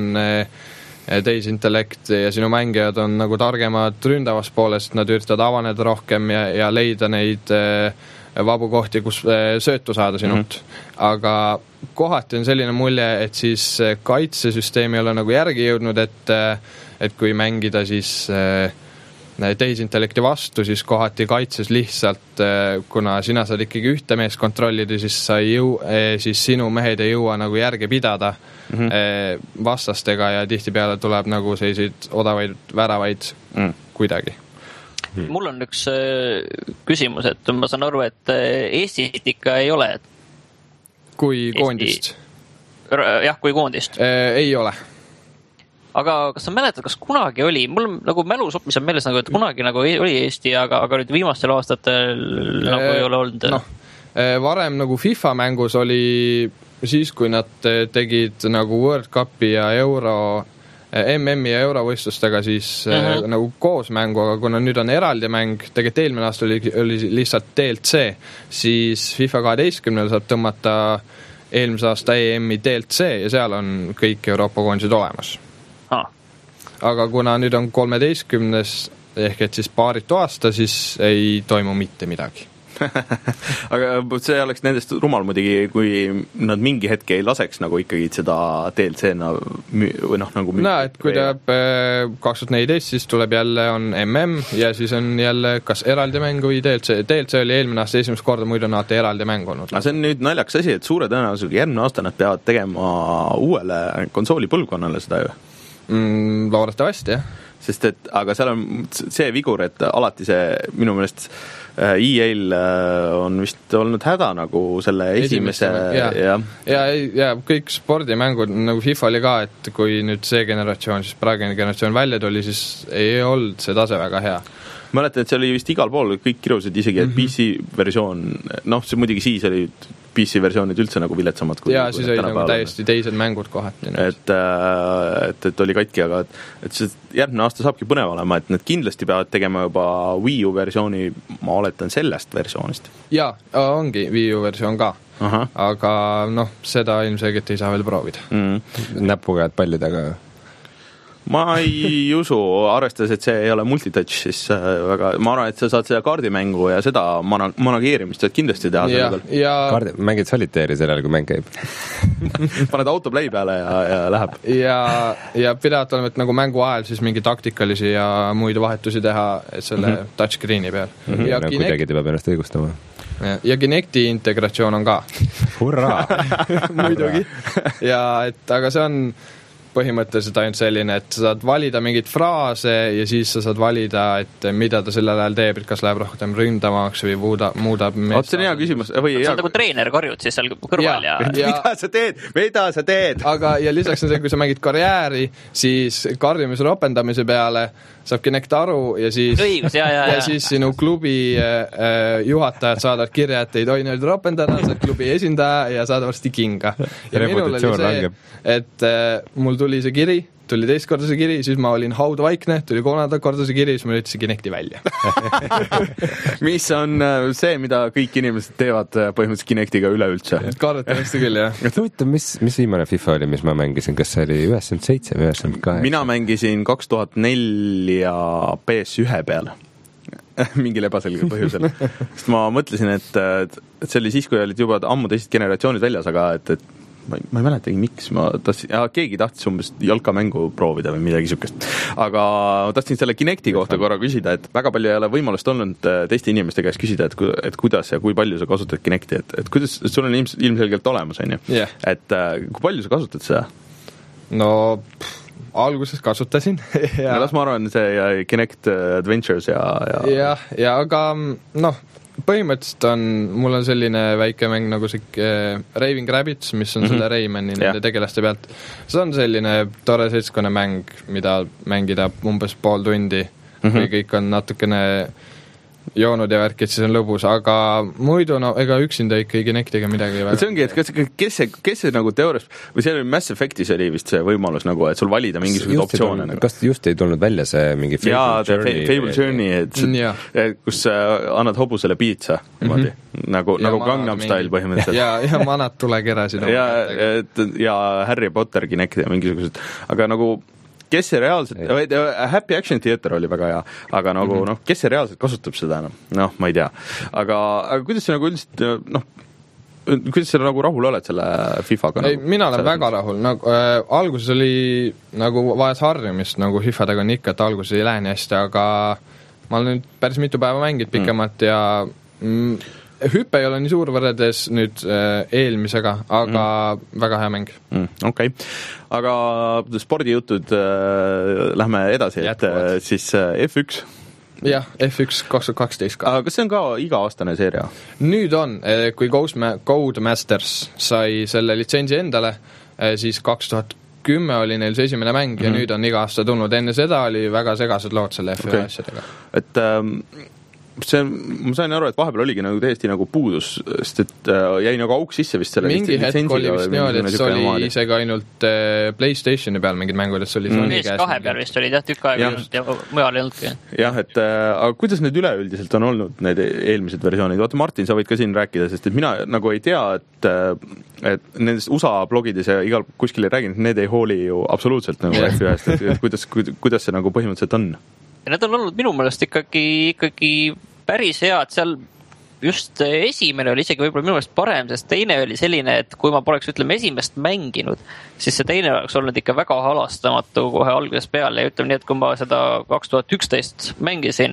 tehisintellekt ja sinu mängijad on nagu targemad ründavas pooles, et nad üritavad avaneda rohkem ja, ja leida neid vabu kohti, kus söötu saada sinult. Mm-hmm. Aga kohati on selline mulje, et siis kaitsesüsteem ei ole nagu järgi jõudnud, et, et kui mängida siis tehisintellekti vastu, siis kohati kaitses lihtsalt, kuna sina saad ikkagi ühte meest kontrollida, siis, sa ei jõu, siis sinu mehed ei jõua nagu järge pidada mm -hmm. vastastega ja tihtipeale tuleb nagu selliseid odavaid väravaid mm. kuidagi. Hmm. Mul on üks küsimus, et ma saan aru, et Eestit ikka ei ole. Kui Eesti... koondist? Jah, kui koondist. E, ei ole. Aga kas sa mäletad, kas kunagi oli, mul nagu mälus hoopis on meeles, nagu, et kunagi nagu oli Eesti, aga, aga nüüd viimastel aastatel nagu e, ei ole olnud? No, varem nagu FIFA mängus oli siis, kui nad tegid nagu World Cupi ja Euro M M-i ja eurovõistlustega siis mm -hmm. nagu koos mängu, aga kuna nüüd on eraldi mäng, tegelikult eelmine aasta oli, oli lihtsalt D L C, siis FIFA kaheteistkümnel saab tõmmata eelmise aasta E M-i D L C ja seal on kõik Euroopa koondised olemas. Ah. Aga kuna nüüd on kolmeteistkümnes ehk et siis paaritu aasta, siis ei toimu mitte midagi. aga see oleks nendest rumal muidugi, kui nad mingi hetke ei laseks nagu ikkagi seda D L C-na või noh, nagu no, et kui tuleb kaks tuhat neliteist, siis tuleb jälle on M M ja siis on jälle kas eraldi mäng või D L C. D L C oli eelmine aasta esimest korda, muidu on alati eraldi mäng olnud. aga see on nüüd naljakas asi, et suure tõenäosusega järgmine aasta nad peavad tegema uuele konsoolipõlvkonnale seda ju. Mm, loodetavasti, jah. Sest et, aga seal on see vigur, et alati see minu meelest E A-l on vist olnud häda nagu selle esimese, esimese ja, ja. Ja, ja kõik spordimängud nagu FIFA oli ka, et kui nüüd see generatsioon, siis praegune generatsioon välja tuli, siis ei olnud see tase väga hea. Mäletan, et see oli vist igal pool, kõik kirusid isegi, et mm -hmm. P C-versioon, noh, see muidugi siis oli P C-versioonid üldse nagu viletsamad. Kui, ja, kui siis oli nagu täiesti teised mängud kohati. Et, et, et oli katki, aga et, et see järgmine aasta saabki põnev olema, et need kindlasti peavad tegema juba Wii U versiooni, ma oletan sellest versioonist. Jaa, ongi Wii U versioon ka. Aha. Aga noh, seda ilmselgelt ei saa veel proovida. Mm. Näpuga, et palli taga. Ma ei usu, arvestades, et see ei ole multitouch, siis väga, ma arvan, et sa saad seda kaardimängu ja seda mana- manageerimist saad kindlasti teha. Ja, ja... Kaardi, mängid soliteeri sellel, kui mäng käib. Paned autoplay peale ja, ja läheb. Ja, ja pidavad olema, et nagu mängu ajal siis mingi taktikalisi ja muid vahetusi teha selle mm -hmm. touchscreeni peal. Mm -hmm. ja no, Kinect... kuidagi ta peab ennast õigustama. Ja, ja Kinecti integratsioon on ka. Hurraa! Muidugi. Ja et, aga see on põhimõtteliselt ainult selline, et sa saad valida mingeid fraase ja siis sa saad valida, et mida ta sellel ajal teeb, et kas läheb rohkem ründamaks või muuda, muudab oot, see on hea küsimus. Või sa oled nagu treener karjud siis seal kõrval ja, ja... ja... mida sa teed, mida sa teed? Aga ja lisaks on see, kui sa mängid karjääri, siis karjumise ropendamise peale saab Kinect aru ja siis õigus, ja, ja, ja. ja siis sinu klubi äh, juhatajad saadavad kirja, et ei tohi nüüd ropendada, sa oled klubi esindaja ja saad varsti kinga. Ja minul oli see, et äh, mul tuli see kiri, tuli teist korda see kiri, siis ma olin haudvaikne, tuli kolmanda korda see kiri, siis ma lütsin Kinecti välja. mis on see, mida kõik inimesed teevad põhimõtteliselt Kinectiga üleüldse. Kardetavasti küll, jah. Huvitav, mis, mis viimane FIFA oli, mis ma mängisin, kas see oli üheksakümmend seitse või üheksakümmend kaheksa? Mina mängisin kaks tuhat neli ja P S üks peal. Mingil ebaselgel põhjusel. Sest ma mõtlesin, et, et see oli siis, kui olid juba ammu teised generatsioonid väljas, aga et, et ma ei, ma ei mäletagi, miks ma tahtsin, ja keegi tahtis umbes jalkamängu proovida või midagi sükest. Aga ma tahtsin selle Kinecti kohta korra küsida, et väga palju ei ole võimalust olnud teiste inimeste käest küsida, et, et kuidas ja kui palju sa kasutad Kinecti, et, et kuidas, sul on ilms, ilmselgelt olemas, on ju? Yeah. Et kui palju sa kasutad seda? No pff, alguses kasutasin. ja no, las ma arvan, see Kinect Adventures ja... ja, ja, ja aga noh, põhimõtteliselt on, mul on selline väike mäng nagu see äh, Raving Rabbids, mis on mm -hmm. selle Raymani nende yeah. tegelaste pealt. See on selline tore seltskonna mäng, mida mängida umbes pool tundi mm, -hmm. kui kõik on natukene joonud ja värkid, siis on lõbus, aga muidu no ega üksinda ikkagi Kinectiga midagi väga. See ongi, et kes, kes see, kes see nagu teoorias, või see oli Mass Effectis oli vist see võimalus nagu, et sul valida mingisuguseid optsioone. Nagu. Kas just ei tulnud välja see mingi Fable Jaa, Journey? Jaa, Fable Journey, et, et kus äh, annad hobusele piitsa, niimoodi, mm -hmm. nagu, nagu Gangnam Style põhimõtteliselt. ja, ja manad tulekerasid. ja, et, ja Harry Potter Kinect ja mingisugused, aga nagu kes see reaalselt, Happy Action Theater oli väga hea, aga nagu mm -hmm. noh, kes see reaalselt kasutab seda, noh, noh, ma ei tea. Aga, aga kuidas see nagu üldiselt, noh, kuidas sa nagu rahul oled selle FIFAga? Ei, nagu, mina olen väga rahul, nagu äh, alguses oli nagu vajas harjumist, nagu FIFAdega on ikka, et alguses ei lähe nii hästi, aga ma olen nüüd päris mitu päeva mänginud pikemalt mm. ja mm, hüpe ei ole nii suur võrreldes nüüd äh, eelmisega, aga mm. väga hea mäng mm,. Okei okay., aga spordijutud äh, lähme edasi, et äh, siis äh, F üks. Jah, F üks kaks tuhat kaksteist ka. Aga kas see on ka iga-aastane seeria? Nüüd on, kui Codemasters sai selle litsentsi endale, siis kaks tuhat kümme oli neil see esimene mäng mm-hmm. ja nüüd on iga aasta tulnud. Enne seda oli väga segased lood selle F ühe okay. asjadega. Et ähm, see, ma sain aru, et vahepeal oligi nagu täiesti nagu puudus, sest et äh, jäi nagu auk sisse vist selle mingi hetk oli vist niimoodi, et see oli maali. Isegi ainult äh, PlayStationi peal mingid mängud, et see oli mm. Sony käes. kahe peal vist oli jah, tükk aega ja mujal ei olnudki. Jah, et äh, aga kuidas need üleüldiselt on olnud, need eelmised versioonid? Vaata, Martin, sa võid ka siin rääkida, sest et mina nagu ei tea, et, et nendest U S A blogides ja igal kuskil ei rääginud, need ei hooli ju absoluutselt nagu F ühest, et, et kuidas, kuidas see nagu põhimõtteliselt on? Ja need on olnud minu meelest ikkagi, ikkagi päris head, seal just esimene oli isegi võib-olla minu meelest parem, sest teine oli selline, et kui ma poleks ütleme esimest mänginud, siis see teine oleks olnud ikka väga halastamatu kohe alguses peale ja ütleme nii, et kui ma seda kaks tuhat üksteist mängisin,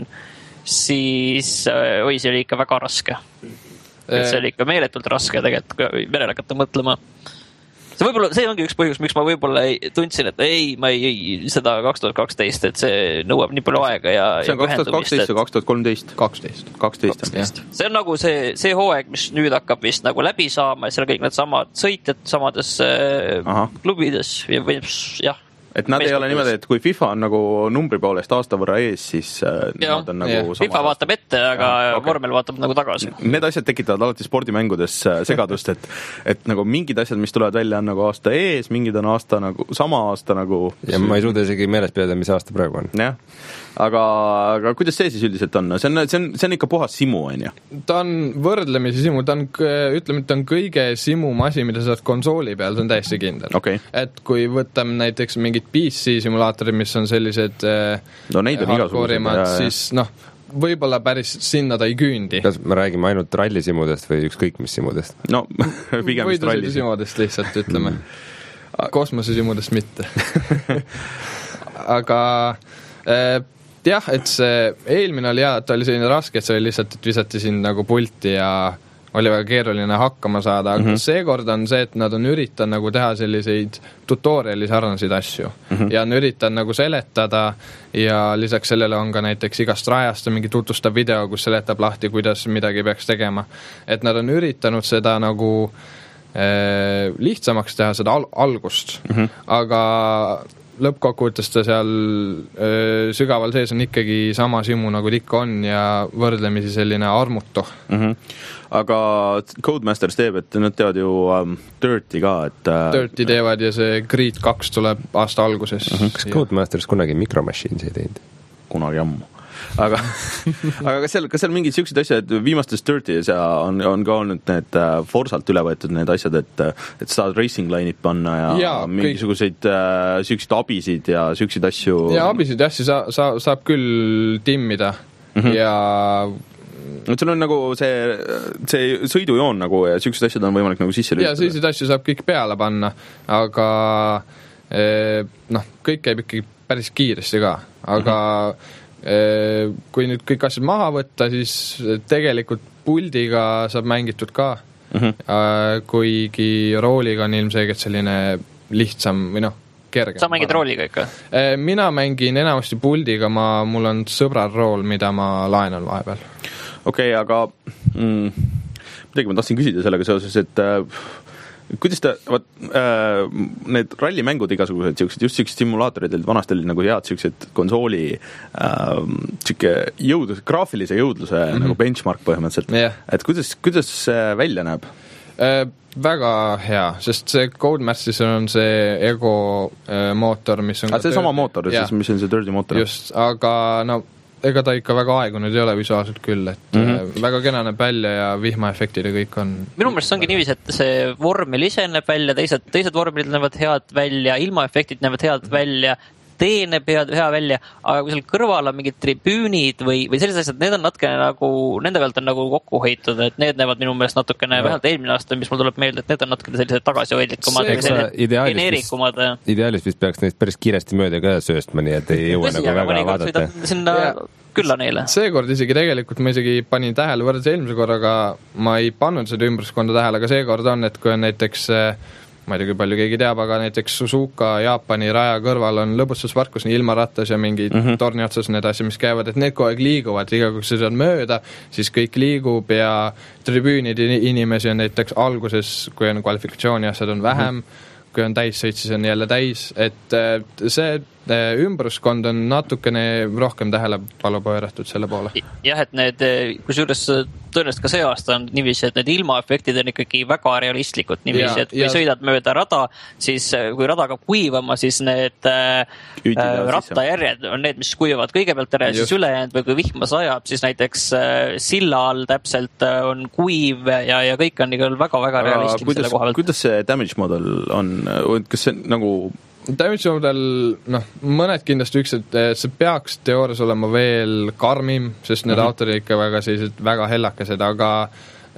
siis oi, see oli ikka väga raske. Et see oli ikka meeletult raske tegelikult, kui verele hakata mõtlema. See võib-olla, see ongi üks põhjus, miks ma võib-olla ei, tundsin, et ei, ma ei, ei seda kaks tuhat kaksteist, et see nõuab nii palju aega ja see on kaks tuhat kaksteist ja kaks tuhat kolmteist. kaksteist. kaksteist. See on nagu see, see hooaeg, mis nüüd hakkab vist nagu läbi saama ja seal kõik need samad sõitjad samades Aha. klubides ja või jah. Et nad ei ole niimoodi, et kui FIFA on nagu numbri poolest aasta võrra ees, siis ja, nad on nagu ja. Sama FIFA vaatab ette, aga ja, okay. vormel vaatab nagu tagasi. Need asjad tekitavad alati spordimängudes segadust, et, et nagu mingid asjad, mis tulevad välja, on nagu aasta ees, mingid on aasta nagu, sama aasta nagu... Ja ma ei suuda isegi meeles pidada, mis aasta praegu on. Jah. Aga, aga kuidas see siis üldiselt on? See on, see on, see on ikka puhas simu, on ju? Ta on võrdlemisi simu, ta on, ütleme, et ta on kõige simum asi, mida saad konsooli peal, see on täiesti kindel. Okay. Et kui võtame näiteks mingid P C simulaatorid, mis on sellised no, neid on hardcore'imad, siis noh, võib-olla päris sinna ta ei küündi. Kas me räägime ainult rallisimudest või ükskõik mis simudest? No, pigem vist rallisimudest lihtsalt, ütleme. Kosmosesimudest mitte. Aga äh, jah, et see eelmine oli hea, et ta oli selline raske, et see oli lihtsalt, et visati siin nagu pulti ja oli väga keeruline hakkama saada, aga mm-hmm. seekord on see, et nad on üritanud nagu teha selliseid tutoriali sarnaseid asju mm-hmm. ja on üritanud nagu seletada ja lisaks sellele on ka näiteks igast rajast mingi tutvustav video, kus seletab lahti, kuidas midagi peaks tegema. Et nad on üritanud seda nagu eh, lihtsamaks teha, seda al- algust, mm-hmm. aga lõppkokkuvõttes ta seal öö, sügaval sees on ikkagi sama simu nagu ikka on ja võrdlemisi selline armutu. Mm-hmm. Aga Codemasters teeb, et nad teevad ju um, Dirty ka, et uh, Dirty teevad ja see Creed kaks tuleb aasta alguses. Mm-hmm. Kas Codemasters kunagi Micro Machines ei teinud? Kunagi ammu. Aga, aga kas seal, kas seal mingid sellised asjad, viimastes Dirty's on, on ka olnud need uh, Forsalt üle võetud need asjad, et, et saad racing line'id panna ja, ja mingisuguseid uh, selliseid abisid ja selliseid asju. Ja abisid ja asju sa, sa, saab küll timmida mm-hmm. ja no sul on nagu see, see sõidujoon nagu ja sellised asjad on võimalik nagu sisse lülitada. Ja sellised asju saab kõik peale panna, aga eh, noh, kõik käib ikkagi päris kiiresti ka, aga mm-hmm. kui nüüd kõik asjad maha võtta, siis tegelikult puldiga saab mängitud ka, mm-hmm. kuigi rooliga on ilmselgelt selline lihtsam või noh, kerge. Sa mängid rooliga ikka? Mina mängin enamasti puldiga, ma, mul on sõbral rool, mida ma laenan vahepeal. Okei, okay, aga mm, midagi ma tahtsin küsida sellega seoses, et äh, kuidas ta, vaat, äh, need rallimängud igasugused, siuksed, just siuksed simulaatorid, vanasti olid nagu head siuksed konsooli äh, siuke jõudlus, graafilise jõudluse mm-hmm. nagu benchmark põhimõtteliselt. Yeah. Et kuidas, kuidas see välja näeb? Äh, väga hea, sest see Codemasters on see Ego äh, mootor, mis on... Ah, see sama mootor, siis, mis on see Dirty mootor? Just, aga no ega ta ikka väga aegunud ei ole visuaalselt küll, et mm-hmm. väga kena näeb välja ja vihmaefektid ja kõik on... Minu meelest see ongi niiviisi, et see vormil ise näeb välja, teised, teised vormilid näevad head välja, ilmaefektid näevad head välja, tee näeb hea, hea välja, aga kui seal kõrval on mingid tribüünid või, või sellised asjad, need on natukene nagu, nende pealt on nagu kokku hoitud, et need näevad minu meelest natukene, no. vähemalt eelmine aasta, mis mul tuleb meelde, et need on natukene sellised tagasihoidlikumad, geneerikumad. Ideaalis vist peaks neist päris kiiresti mööda ka sööstma, nii et ei jõua nagu väga vaadata. Sinna külla neile. Seekord isegi tegelikult ma isegi panin tähele võrdes eelmise korraga, ma ei pannud seda ümbruskonda tähele, aga seekord on, et kui on näiteks ma ei tea, kui palju keegi teab, aga näiteks Suzuka Jaapani raja kõrval on lõbustuspark, kus nii ilmarattas ja mingid mm -hmm. torni otsas need asjad, mis käivad, et need kogu aeg liiguvad, iga kui see on mööda, siis kõik liigub ja tribüünid inimesi on näiteks alguses, kui on kvalifikatsiooni asjad, on vähem mm, -hmm. kui on täis sõit, siis on jälle täis, et see ümbruskond on natukene rohkem tähelepanu pööratud selle poole. Jah, et need, kusjuures tõenäoliselt ka see aasta on niiviisi, et need ilmaefektid on ikkagi väga realistlikud niiviisi, et kui ja... sõidad mööda rada, siis kui rada hakkab kuivama, siis need äh, rattajärjed on need, mis kuivavad kõigepealt ära ja siis ülejäänud või kui vihma sajab, siis näiteks äh, silla all täpselt on kuiv ja, ja kõik on ikka väga-väga realistlik kuidas, selle koha pealt. Kuidas see damage model on, kas see nagu damage model, noh, mõned kindlasti üks, et see peaks teoorias olema veel karmim, sest need mm -hmm. autod ikka väga sellised väga hellakesed, aga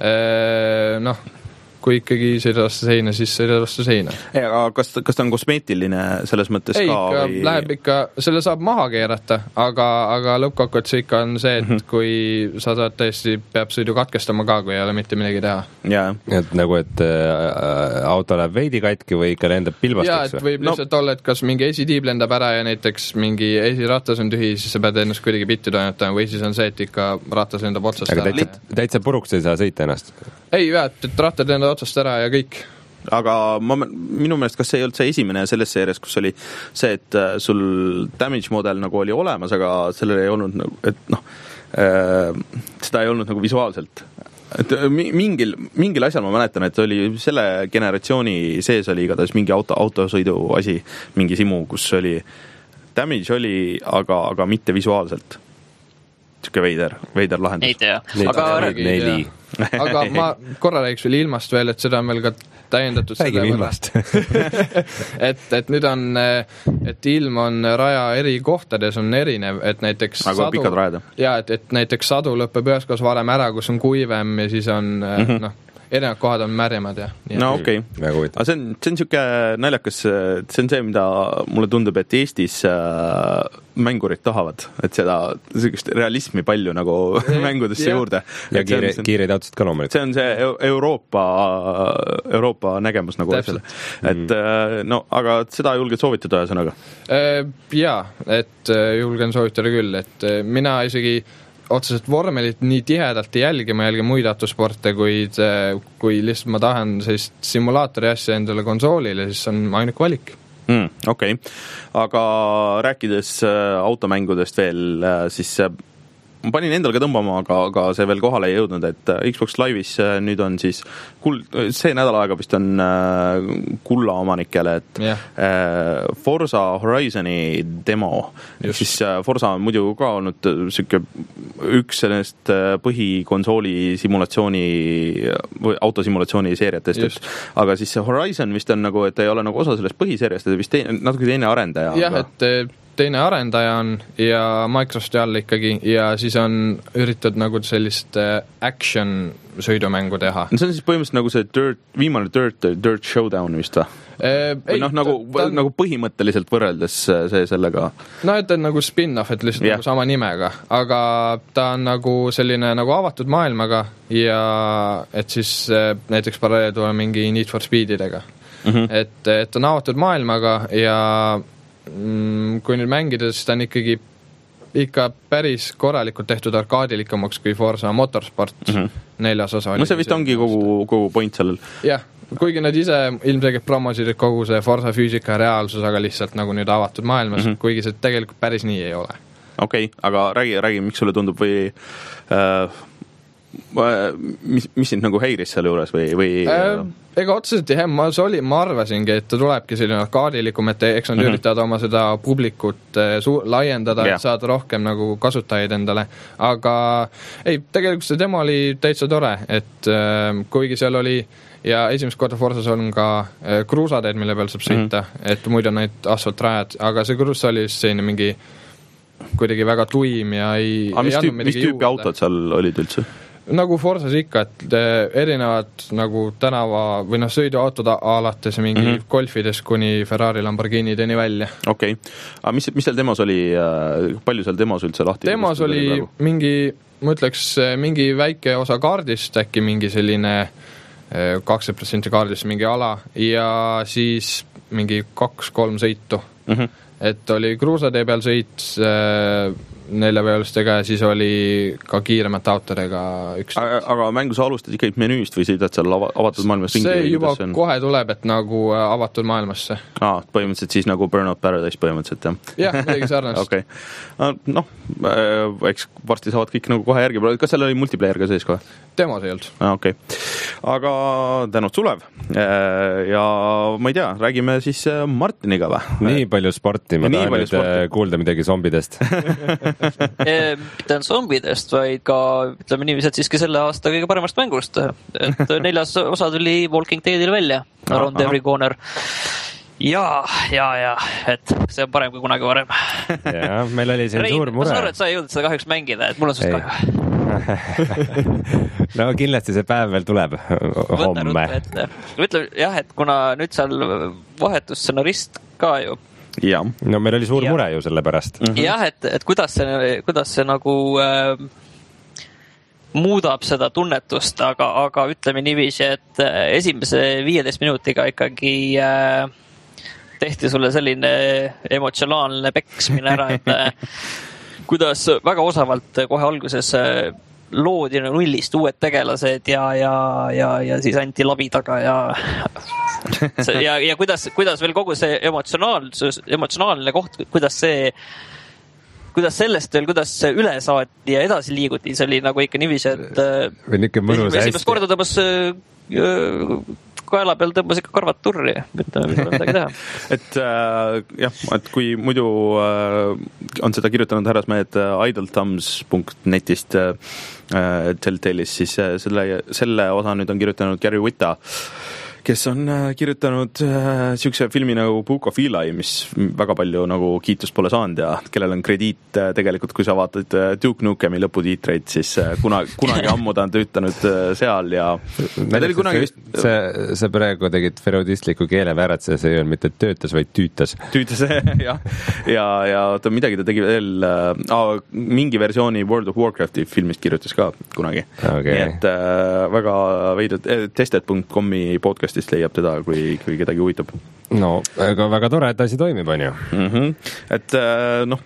noh, kui ikkagi sõida vastu seina, siis sõida vastu seina. Ei, aga kas, kas ta on kosmeetiline selles mõttes ei, ka? Ei, või... läheb ikka, selle saab maha keerata, aga, aga lõppkokkuvõttes ikka on see, et mm -hmm. kui sa saad tõesti, peab sõidu katkestama ka, kui ei ole mitte midagi teha. Yeah. Et nagu, et äh, auto läheb veidi katki või ikka lendab pilbasteks? Jaa, et võib lihtsalt no. olla, et kas mingi esitiib lendab ära ja näiteks mingi esiratas on tühi, siis sa pead ennast kuidagi bitti toimetama või siis on see, et ikka ratas lendab otsast aga ära. Aga täitsa, täitsa puruks ei saa sõita ennast? Ei, jah, et rattad lendavad otsast ära ja kõik. Aga ma, minu meelest, kas see ei olnud see esimene selles seerias, kus oli see, et sul damage model nagu oli olemas, aga sellel ei olnud, et noh, äh, seda ei olnud nagu visuaalselt. Et mingil, mingil asjal ma mäletan, et oli selle generatsiooni sees oli igatahes mingi auto, autosõidu asi, mingi simu, kus oli damage oli, aga, aga mitte visuaalselt. Siuke veider, veider lahendus. Ei tea. Aga neli. aga ma korra räägiks veel ilmast veel, et seda on meil ka täiendatud räägime ilmast. et, et nüüd on, et ilm on raja eri kohtades on erinev, et näiteks aga sadu, pikad rajad. Ja, et, et näiteks sadu lõpeb ühes kohas varem ära, kus on kuivem ja siis on mm -hmm. noh, erinevad kohad on märjemad ja nii. No okei. Okay. Aga see on, see on siuke naljakas, see on see, mida mulle tundub, et Eestis äh, mängurid tahavad, et seda sellist realismi palju nagu mängudesse ja. juurde. Ja kiire, see, kiireid autosid ka loomulikult. See on see Euroopa, Euroopa nägemus nagu selle. Et mm. no, aga seda julged soovitada ühesõnaga? Jaa, et julgen soovitada küll, et mina isegi otseselt vormelit nii tihedalt ei jälgi, ma jälgin muid autosporte, kuid kui lihtsalt ma tahan sellist simulaatori asja endale konsoolile, siis on ainuke valik. Mm, okei, okay. Aga rääkides automängudest veel, siis ma panin endal ka tõmbama, aga, aga see veel kohale ei jõudnud, et Xbox Live'is nüüd on siis kuld, see nädal aega vist on kulla omanikele, et yeah. Forza Horizoni demo, siis Forza on muidu ka olnud siuke üks sellest põhikonsooli simulatsiooni või autosimulatsiooni seeriatest, aga siis see Horizon vist on nagu, et ei ole nagu osa sellest põhiseeriast, et vist teine, natuke teine arendaja. Jah, aga... et teine arendaja on ja Microsofti all ikkagi ja siis on üritatud nagu sellist action sõidumängu teha. See on siis põhimõtteliselt nagu see Dirt, viimane Dirt, Dirt Showdown vist või? Või noh, nagu, ta, nagu põhimõtteliselt võrreldes see sellega. No, et on nagu spin-off, et lihtsalt yeah. nagu sama nimega, aga ta on nagu selline nagu avatud maailmaga ja et siis näiteks paralleeli tuleb mingi Need for Speedidega. Mm -hmm. et, et on avatud maailmaga ja kui nüüd mängida, siis ta on ikkagi ikka päris korralikult tehtud arkaadilikumaks kui Forza Motorsport mm -hmm. neljas osa. No see vist ongi kogu, kogu point sellel. Jah, kuigi nad ise ilmselgelt promosid kogu see Forza füüsika ja reaalsus, aga lihtsalt nagu nüüd avatud maailmas, mm -hmm. kuigi see tegelikult päris nii ei ole. Okei, okay, aga räägi, räägi, miks sulle tundub või äh, mis, mis sind nagu häiris selle juures või, või äh, ega otseselt jah, ma, oli, ma arvasingi, et ta tulebki selline arkaadilikum, et eks nad mm -hmm. üritavad oma seda publikut suu-, laiendada yeah., et saada rohkem nagu kasutajaid endale, aga ei, tegelikult see demo oli täitsa tore, et äh, kuigi seal oli ja esimest korda Forzas on ka äh, kruusateed, mille peal saab sõita mm, -hmm. et muidu on neid asfaltrajad, aga see kruus oli just selline mingi kuidagi väga tuim ja ei, aga mis, tüüp, mis tüüpi autod seal olid üldse? nagu Forsas ikka, et erinevad nagu tänava või noh, sõiduautod alates mingi mm -hmm. golfidest kuni Ferrari Lamborghinideni välja. Okei okay., aga mis, mis seal demos oli, palju seal demos üldse lahti? Demos oli praegu? mingi, ma ütleks, mingi väike osa kaardist, äkki mingi selline kakskümmend protsenti kaardist mingi ala ja siis mingi kaks-kolm sõitu mm. -hmm. et oli kruusatee peal sõit neljapealistega ja siis oli ka kiiremate autodega üks. Aga mängu sa alustad ikkagi menüüst või sõidad seal avatud maailmas? See juba kohe tuleb, et nagu avatud maailmasse. Aa, põhimõtteliselt siis nagu Burnout Paradise põhimõtteliselt, jah? Jah, midagi sarnast. Okei. Noh, eks varsti saavad kõik nagu kohe järgi. Kas seal oli multiplayer ka sees kohe? Demos ei olnud. Okei. Aga tänud Sulev. Ja ma ei tea, räägime siis Martiniga või? Nii palju sporti, ma tahan nüüd sporti. Kuulda midagi zombidest. Mitte on zombidest, vaid ka ütleme niiviselt siiski selle aasta kõige paremast mängust. Et neljas osa tuli Walking Deadil välja, Around Every Corner. Ja, ja, ja, et see on parem kui kunagi varem. Ja, meil oli siin Rein, suur mure. Ma saan aru, et sa ei jõudnud seda kahjuks mängida, et mul on sust kahju. No kindlasti see päev veel tuleb homme. Ütle, jah, et kuna nüüd seal vahetusstsenarist ka ju. Ja. No meil oli suur ja. mure ju selle pärast. Mm-hmm. Jah, et, et kuidas see, kuidas see nagu äh, muudab seda tunnetust, aga, aga ütleme niiviisi, et esimese viieteist minutiga ikkagi äh, tehti sulle selline emotsionaalne peksmine ära, et äh, kuidas väga osavalt kohe alguses äh, loodi nullist uued tegelased ja, ja, ja, ja siis anti labi taga ja ja, ja kuidas, kuidas veel kogu see emotsionaalsus, emotsionaalne koht, kuidas see kuidas sellest veel, kuidas see üle saati ja edasi liiguti, see oli nagu ikka niiviisi, et esimest korda tõmbas kaela peal tõmbas ikka karvad turri, mitte midagi teha. et äh, jah, et kui muidu äh, on seda kirjutanud härrasmehed idlethumbs punkt netist äh, Telltale'is, siis selle, selle osa nüüd on kirjutanud Gary Whitta, kes on kirjutanud äh, siukse filmi nagu Book of Eli, mis väga palju nagu kiitust pole saanud ja kellel on krediit äh, tegelikult, kui sa vaatad äh, Duke Nukemi lõputiitreid, siis äh, kuna, kunagi ammu ta on töötanud äh, seal ja oli kunagi vist... see, see praegu tegid ferodistliku keelevääratse, see ei olnud mitte töötas, vaid tüütas. Tüütas, jah. Ja, ja ta midagi ta tegi veel äh, mingi versiooni World of Warcrafti filmist kirjutas ka kunagi. Okay. Nii et äh, väga veidud tested punkt comi podcast leiab teda, kui, kui kedagi huvitab. No, aga väga tore, et asi toimib, on ju. Mm-hmm. Et noh,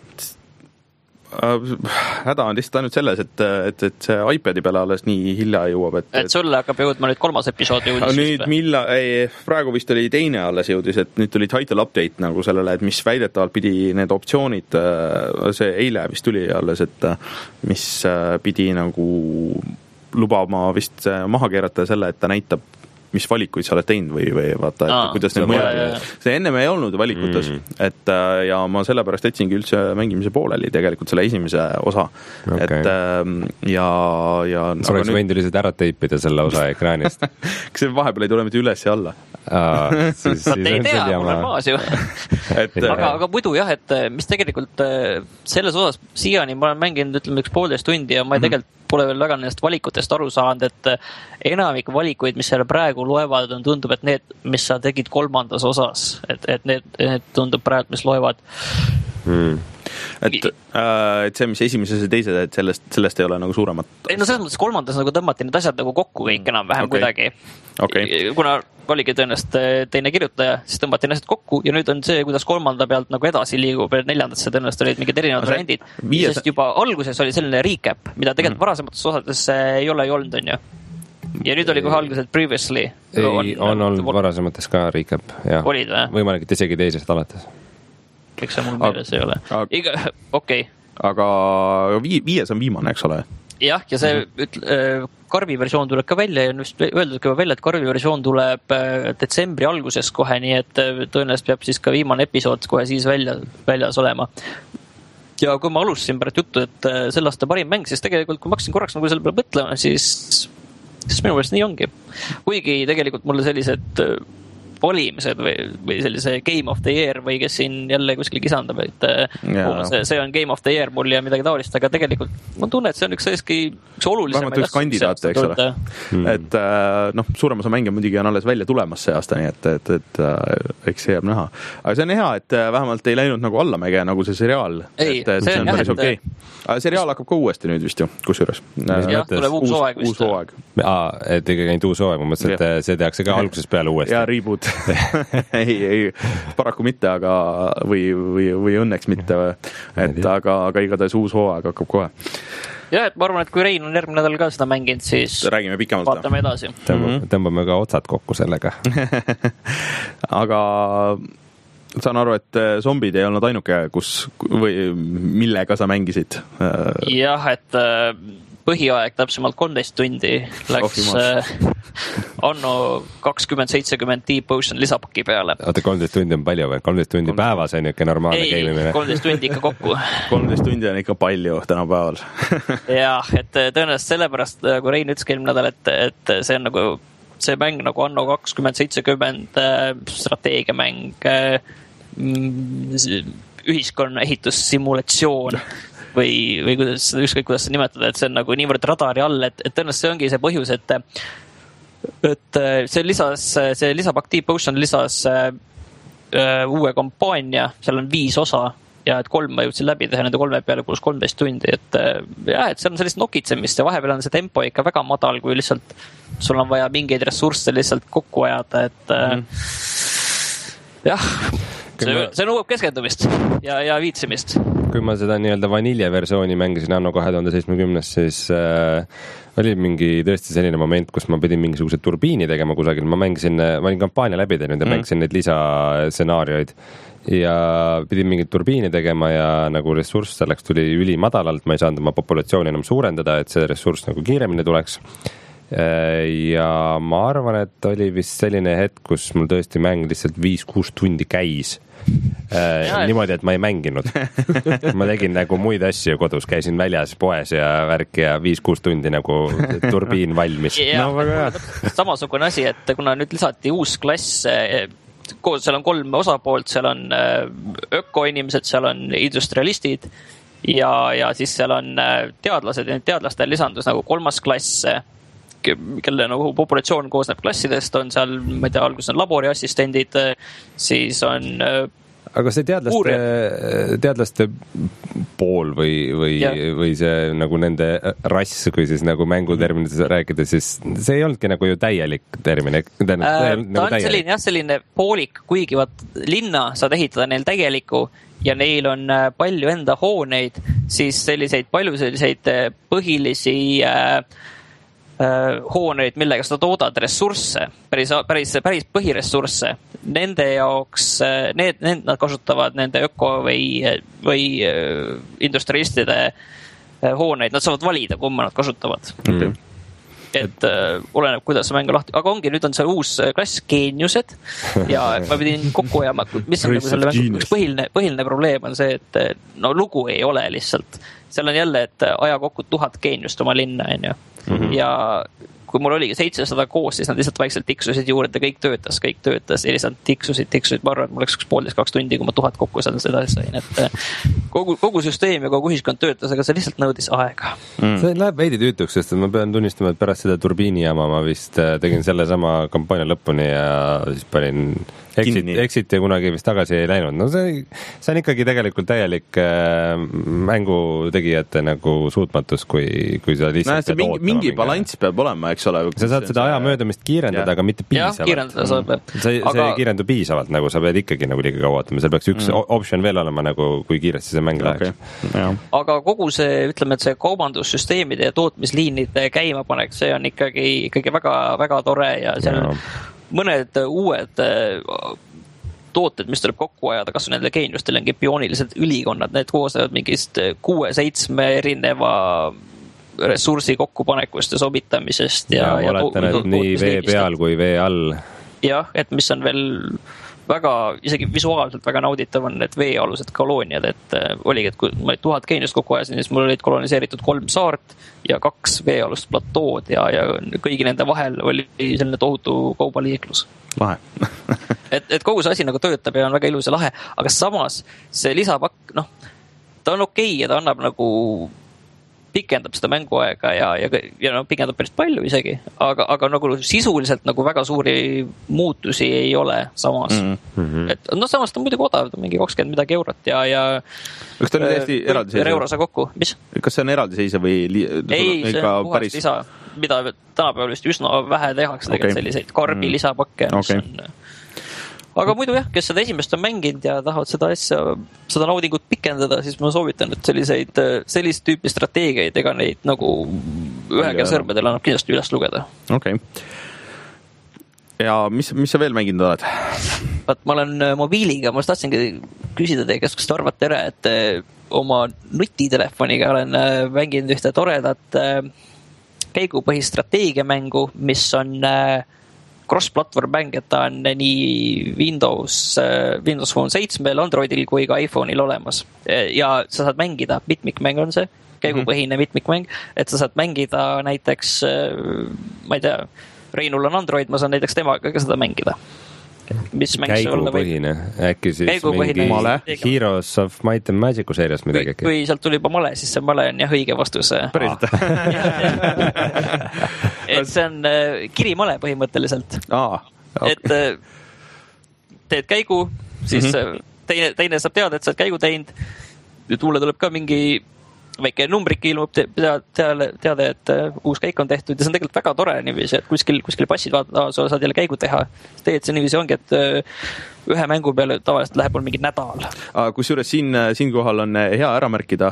häda on lihtsalt ainult selles, et, et, et see iPadi peale alles nii hilja jõuab. Et, et sulle hakkab jõudma nüüd kolmas episood jõudis. Nüüd milla, ei, praegu vist oli teine alles jõudis, et nüüd tuli title update nagu sellele, et mis väidetavalt pidi need optsioonid, see eile vist tuli alles, et mis pidi nagu lubama vist maha keerata selle, et ta näitab mis valikuid sa oled teinud või, või vaata, et Aa, kuidas need mõjad. See ennem ei olnud valikutes, mm. et ja ma sellepärast jätsingi üldse mängimise pooleli tegelikult selle esimese osa. Okay. Et ja, ja sa oleks nüüd... võinud lihtsalt ära teipida selle osa ekraanist. Kas see vahepeal ei tule mitte üles ja alla? Aa, siis, siis ei tea, mul on maas ju. et, aga, aga muidu jah, et mis tegelikult selles osas siiani ma olen mänginud ütleme üks poolteist tundi ja ma ei mm-hmm. tegelikult pole veel väga nendest valikutest aru saanud, et enamik valikuid, mis seal praegu loevad, on tundub, et need, mis sa tegid kolmandas osas, et, et need, need tundub praegu, mis loevad. Hmm. Et, äh, et see, mis esimeses ja teised, et sellest, sellest ei ole nagu suuremat. Ei, no selles mõttes kolmandas nagu tõmmati need asjad nagu kokku kõik enam-vähem okay. kuidagi. Okay. Kuna oligi tõenäoliselt teine kirjutaja, siis tõmmati need asjad kokku ja nüüd on see, kuidas kolmanda pealt nagu edasi liigub ja neljandasse tõenäoliselt olid mingid erinevad variandid. Viies... Sest juba alguses oli selline recap, mida tegelikult mm. varasemates osades ei ole ju olnud, on ju. Ja nüüd oli kohe alguses previously. Ei, on, on olnud vol... varasemates ka recap. Ja. Olid või? Võimalik, et isegi teisest alates. Eks see mul meeles ei ole. Iga, okei. Okay. Aga vii, viies on viimane, eks ole? Jah, ja see ütle, karbi versioon tuleb ka välja ja just öeldud ka välja, et karbi versioon tuleb detsembri alguses kohe, nii et tõenäoliselt peab siis ka viimane episood kohe siis välja, väljas olema. Ja kui ma alustasin pärast juttu, et selle aasta parim mäng, siis tegelikult kui ma hakkasin korraks nagu selle peale mõtlema, siis, siis minu meelest nii ongi. Kuigi tegelikult mulle sellised valimised või, või sellise Game of the Year või kes siin jälle kuskil kisandab, et yeah. see, see on Game of the Year mul ja midagi taolist, aga tegelikult ma tunnen, et see on üks siiski üks olulisemaid vähemalt üks kandidaat, eks ole. Mm. Et noh, suurem osa mänge muidugi on alles välja tulemas see aasta, nii et, et, et eks see jääb näha. Aga see on hea, et vähemalt ei läinud nagu allamäge nagu see seriaal. Ei, et, et see on päris okei. Okay. Seriaal hakkab ka uuesti nüüd vist ju, kusjuures. Jah, tuleb uus hooaeg vist. Uus hooaeg. Aa, et ikkagi ainult uus hooaeg, ma mõtlesin, et see tehakse ka alguses peale uuesti. Ja reboot. ei, ei, paraku mitte, aga või, või, või õnneks mitte. Et aga, aga igatahes uus hooaeg hakkab kohe. Ja, et ma arvan, et kui Rein on järgmine nädal ka seda mänginud, siis räägime pikemalt. Vaatame edasi. Tõmbame, tõmbame ka otsad kokku sellega. aga saan aru, et zombid ei olnud ainuke, kus, või millega sa mängisid? Jah, et põhiaeg täpsemalt kolmteist tundi läks oh, anno kakskümmend seitsekümmend Deep Ocean lisapaki peale. Oota, kolmteist tundi on palju või? kolmteist tundi päevas on ikka normaalne käimine. Ei, kolmteist tundi ikka kokku. kolmteist tundi on ikka palju tänapäeval. jah, et tõenäoliselt sellepärast, kui Rein ütles eelmine nädal, et, et see on nagu see mäng nagu anno kakskümmend seitsekümmend strateegiamäng, ühiskonna ehitussimulatsioon või, või kuidas, ükskõik kuidas seda nimetada, et see on nagu niivõrd radari all, et, et tõenäoliselt see ongi see põhjus, et et see lisas, see lisapakk Deep Ocean lisas uh, uue kampaania, seal on viis osa ja et kolm ma jõudsin läbi teha, nende kolme peale kulus kolmteist tundi, et uh, jah, et seal on sellist nokitsemist ja vahepeal on see tempo ikka väga madal, kui lihtsalt sul on vaja mingeid ressursse lihtsalt kokku ajada, et uh, mm. jah, see, see nõuab keskendumist ja, ja viitsimist. Kui ma seda nii-öelda vaniljeversiooni mängisin anno kahe tuhande seitsmekümnes, siis äh, oli mingi tõesti selline moment, kus ma pidin mingisuguse turbiini tegema kusagil. Ma mängisin, ma olin kampaania läbi teinud ja mm. mängisin neid lisastsenaarioid ja pidin mingit turbiini tegema ja nagu ressurss selleks tuli üli madalalt. Ma ei saanud oma populatsiooni enam suurendada, et see ressurss nagu kiiremini tuleks. Ja ma arvan, et oli vist selline hetk, kus mul tõesti mäng lihtsalt viis kuus tundi käis. Äh, niimoodi, et ma ei mänginud. Ma tegin nagu muid asju kodus, käisin väljas poes ja värk ja viis kuus tundi nagu turbiin valmis. Ja, no, samasugune asi, et kuna nüüd lisati uus klass, koos, seal on kolm osapoolt, seal on ökoinimesed, seal on industrialistid ja, ja siis seal on teadlased ja teadlastel lisandus nagu kolmas klass, kelle nagu populatsioon koosneb klassidest, on seal, ma ei tea, alguses on laboriassistendid, siis on aga see teadlaste, teadlaste pool või, või, või see nagu nende rass, kui siis nagu mänguterminites rääkida, siis see ei olnudki nagu ju täielik termin. Äh, ta on nagu selline, jah, selline poolik, kuigi vaat linna saad ehitada neil täieliku ja neil on palju enda hooneid, siis selliseid palju selliseid põhilisi äh, hooneid, millega sa toodad ressursse, päris, päris, päris põhiressursse. Nende jaoks, need, need nad kasutavad nende öko või, või industrialistide hooneid. Nad saavad valida, kumma nad kasutavad. Mm. Et äh, oleneb, kuidas see mäng lahti. Aga ongi, nüüd on see uus klass geeniused ja ma pidin kokku ajama, mis on nagu selle mängu põhiline, põhiline probleem on see, et no lugu ei ole lihtsalt. Seal on jälle, et aja kokku tuhat geeniust oma linna, on ju. Mm-hmm. Ja kui mul oligi seitsesada koos, siis nad lihtsalt vaikselt tiksusid juurde, kõik töötas, kõik töötas ja lihtsalt tiksusid, tiksusid, ma arvan, et mul läks üks poolteist kaks tundi, kui ma tuhat kokku seal seda sain, et kogu, kogu süsteem ja kogu ühiskond töötas, aga see lihtsalt nõudis aega. Mm. See läheb veidi tüütuks, sest ma pean tunnistama, et pärast seda turbiini jama ma vist tegin selle sama kampaania lõpuni ja siis panin exit, exit ja kunagi vist tagasi ei läinud. No see, see on ikkagi tegelikult täielik äh, mängutegijate nagu suutmatus, kui, kui sa lihtsalt no, mingi, mingi balanss peab olema, eks ole. Sa saad seda aja möödumist kiirendada, ja. Aga mitte piisavalt. Jah, kiirendada saab. See, aga... see ei kiirendu piisavalt, nagu sa pead ikkagi nagu liiga kaua ootama. Seal peaks üks mm. option veel olema, nagu kui kiiresti see mäng läheks. Okay. Aga kogu see, ütleme, et see kaubandussüsteemide ja tootmisliinide käimapanek, see on ikkagi, ikkagi väga, väga tore ja seal on mõned uued tooted, mis tuleb kokku ajada, kas on nendele geeniustel ongi bioonilised ülikonnad, need koosnevad mingist kuue-seitsme erineva ressursi kokkupanekust ja sobitamisest. Ja, ja, ja oletan, et nii vee peal kui vee all. Jah, et mis on veel väga, isegi visuaalselt väga nauditav on need veealused kolooniad, et oligi, et kui ma tuhat geeniust kokku ajasin, siis mul olid koloniseeritud kolm saart ja kaks veealust platood ja, ja kõigi nende vahel oli selline tohutu kaubaliiklus. Vahe. et, et kogu see asi nagu töötab ja on väga ilus ja lahe, aga samas see lisapakk, noh, ta on okei ja ta annab nagu pikendab seda mänguaega ja, ja, ja no, pikendab päris palju isegi, aga, aga nagu sisuliselt nagu väga suuri muutusi ei ole samas. Mm-hmm. Et no samas ta on muidugi odav, mingi kakskümmend midagi eurot ja, ja kas ta on täiesti eraldiseisev? Euro sa kokku, mis? Kas see on eraldiseisev või li... ei, see on puhast päris... lisa, mida tänapäeval vist üsna vähe tehakse tegelikult okay. selliseid karbi mm. lisapakke, mis okay. on... Aga muidu jah, kes seda esimest on mänginud ja tahavad seda asja, seda naudingut pikendada, siis ma soovitan, et selliseid, sellist tüüpi strateegiaid, ega neid nagu ühega sõrmedel annab kindlasti üles lugeda. Okei. Okay. Ja mis, mis sa veel mänginud oled? Vaat ma olen mobiiliga, ma tahtsingi küsida teie käest, kas te arvate ära, et oma nutitelefoniga olen mänginud ühte toredat käigupõhist strateegiamängu, mis on cross-platvorm mäng, et ta on nii Windows, Windows Phone seitsemel, Androidil kui ka iPhone'il olemas. Ja sa saad mängida, mitmikmäng on see, käigupõhine mitmikmäng, et sa saad mängida näiteks, ma ei tea, Reinul on Android, ma saan näiteks temaga ka seda mängida. Mis käigupõhine, äkki siis käigupõhine mingi male. Heroes of Might and Magic'u seeriast midagi. Kui, kui sealt tuli juba male, siis see male on jah õige vastus. Päriselt. Et see on kirimale põhimõtteliselt. Aa, okay. Et teed käigu, siis mm-hmm. teine, teine saab teada, et sa oled käigu teinud. Tuule tuleb ka mingi väike numbrik ilmub teade, teade, et uus käik on tehtud ja see on tegelikult väga tore niiviisi, et kuskil, kuskil passid vaata, sa saad jälle käigu teha. Teed see niiviisi ongi, et ühe mängu peale tavaliselt läheb mul mingi nädal. Kusjuures siin, siin kohal on hea ära märkida,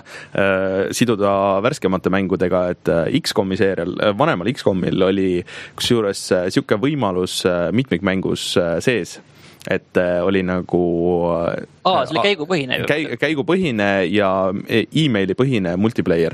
siduda värskemate mängudega, et X-komi seerial, vanemal X-komil oli kusjuures siuke võimalus mitmikmängus sees. Et oli nagu Aa, see oli käigupõhine käi, käigupõhine ja e-maili põhine multiplayer.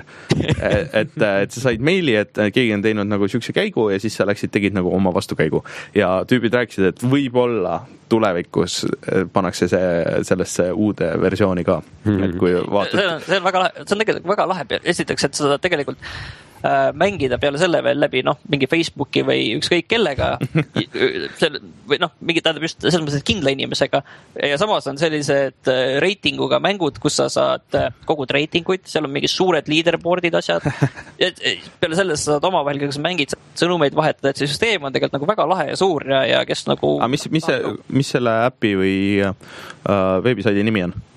et, et sa said meili, et keegi on teinud nagu siukse käigu ja siis sa läksid, tegid nagu oma vastukäigu ja tüübid rääkisid, et võib-olla tulevikus pannakse see sellesse uude versiooni ka. Mm-hmm. Et kui vaatad... see, on, see, on väga lahe, see on tegelikult väga lahe. Esiteks, et seda tegelikult äh, mängida peale selle veel läbi noh, mingi Facebooki või ükskõik kellega selle, või noh, mingi tähendab just selles mõttes kindla inimesega ja samas on sellised reitinguga mängud, kus sa saad kogud reitinguid, seal on mingid suured leaderboardid asjad ja peale selles sa saad omavahel, kes mängid sõnumeid vahetada, et see süsteem on tegelikult nagu väga lahe ja suur ja, ja kes nagu A, mis, mis, see, mis selle äpi või uh, veebisaidi nimi on?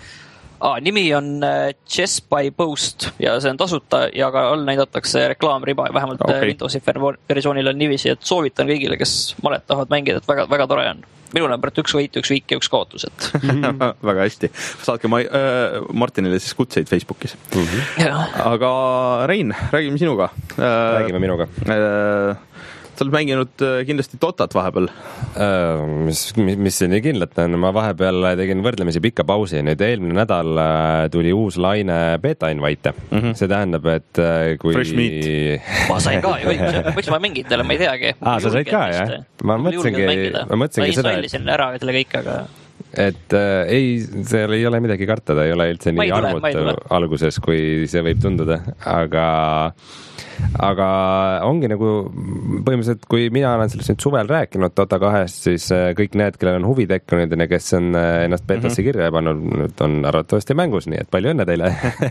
Ah, nimi on Chess by Post ja see on tasuta ja ka all näidatakse reklaamriba ja vähemalt okay. Windowsi versioonil on niiviisi, et soovitan kõigile, kes malet tahavad mängida, et väga, väga tore on. Minul on pärast üks võit, üks viik ja üks kaotus. Et... väga hästi. Saadke ma, äh, Martinile siis kutseid Facebookis. Mm-hmm. Aga Rein, räägime sinuga. Äh, räägime minuga. Äh, sa oled mänginud kindlasti Dotat vahepeal. Mis, mis, mis see nii kindlalt on? Ma vahepeal tegin võrdlemisi pikka pausi. Nüüd eelmine nädal tuli uus laine beta-invite. Mm-hmm. See tähendab, et kui... Fresh meat. Ma sain ka ju õigus. Võiks ma mängid teile, ma ei teagi. Aa, sa said ka, jah? Ma mõtlesingi, ma mõtlesingi seda, et... Ma ära ütle kõik, aga... Et äh, ei, seal ei ole midagi karta, ta ei ole üldse nii armutu alguses, kui see võib tunduda, aga aga ongi nagu põhimõtteliselt, kui mina olen sellest nüüd suvel rääkinud Dota kahest, siis kõik need, kellel on huvi tekkinud ja kes on ennast betasse kirja pannud, nüüd on arvatavasti mängus, nii et palju õnne teile.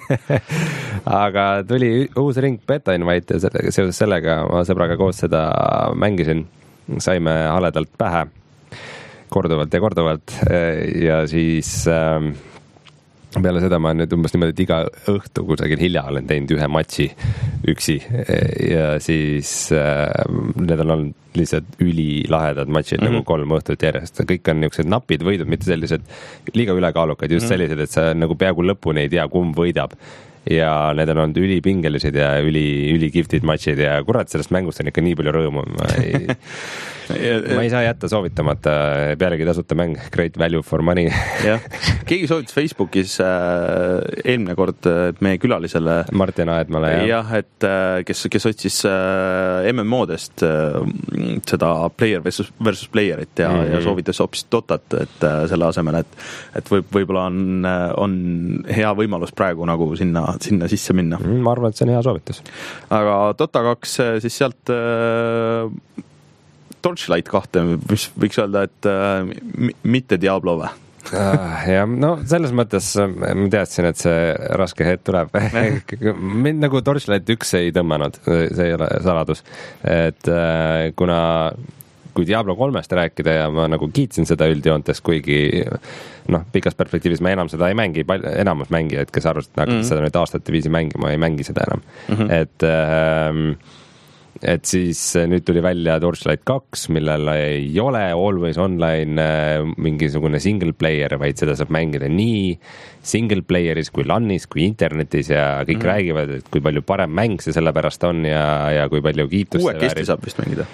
Aga tuli uus ring beta invite ja seoses sellega ma sõbraga koos seda mängisin, saime haledalt pähe korduvalt ja korduvalt ja siis äh, peale seda ma nüüd umbes niimoodi, et iga õhtu kusagil hilja olen teinud ühe matši üksi ja siis äh, need on olnud lihtsalt ülilahedad matšid mm-hmm. nagu kolm õhtut järjest. Kõik on niisugused napid võidud, mitte sellised liiga ülekaalukad, just mm-hmm. sellised, et sa nagu peaaegu lõpuni ei tea, kumb võidab. Ja need on olnud ülipingelised ja üli, ülikifted matšid ja kurat, sellest mängust on ikka nii palju rõõmu. Ma ei, ma ei saa jätta soovitamata, pealegi tasuta mäng, great value for money. Ja. Keegi soovitas Facebookis äh, eelmine kord äh, meie külalisele Martin Aedmale, jah. jah, et äh, kes, kes otsis äh, M M O-dest äh, seda player versus, versus playerit ja, mm-hmm. ja soovitas hoopis Dotat, et äh, selle asemel, et, et võib, võib-olla on, on hea võimalus praegu nagu sinna sinna sisse minna. Ma arvan, et see on hea soovitus. Aga Dota kaks siis sealt Torchlight kahte, mis võiks öelda, et äh, mitte Diablo või? ja no selles mõttes ma teadsin, et see raske hetk tuleb. Mind nagu Torchlight üks ei tõmmanud, see ei ole saladus. Et äh, kuna kui Diablo kolmest rääkida ja ma nagu kiitsin seda üldjoontes, kuigi noh, pikas perspektiivis ma enam seda ei mängi, enamus mängijaid, kes arvasid, et mm -hmm. seda nüüd aastate viisi mängima, ei mängi seda enam. Mm -hmm. Et äh, et siis nüüd tuli välja Torchlight kaks, millel ei ole always online mingisugune single player, vaid seda saab mängida nii single playeris kui LANis kui internetis ja kõik mm. räägivad, et kui palju parem mäng see sellepärast on ja, ja kui palju kiitust kuuekesti saab vist mängida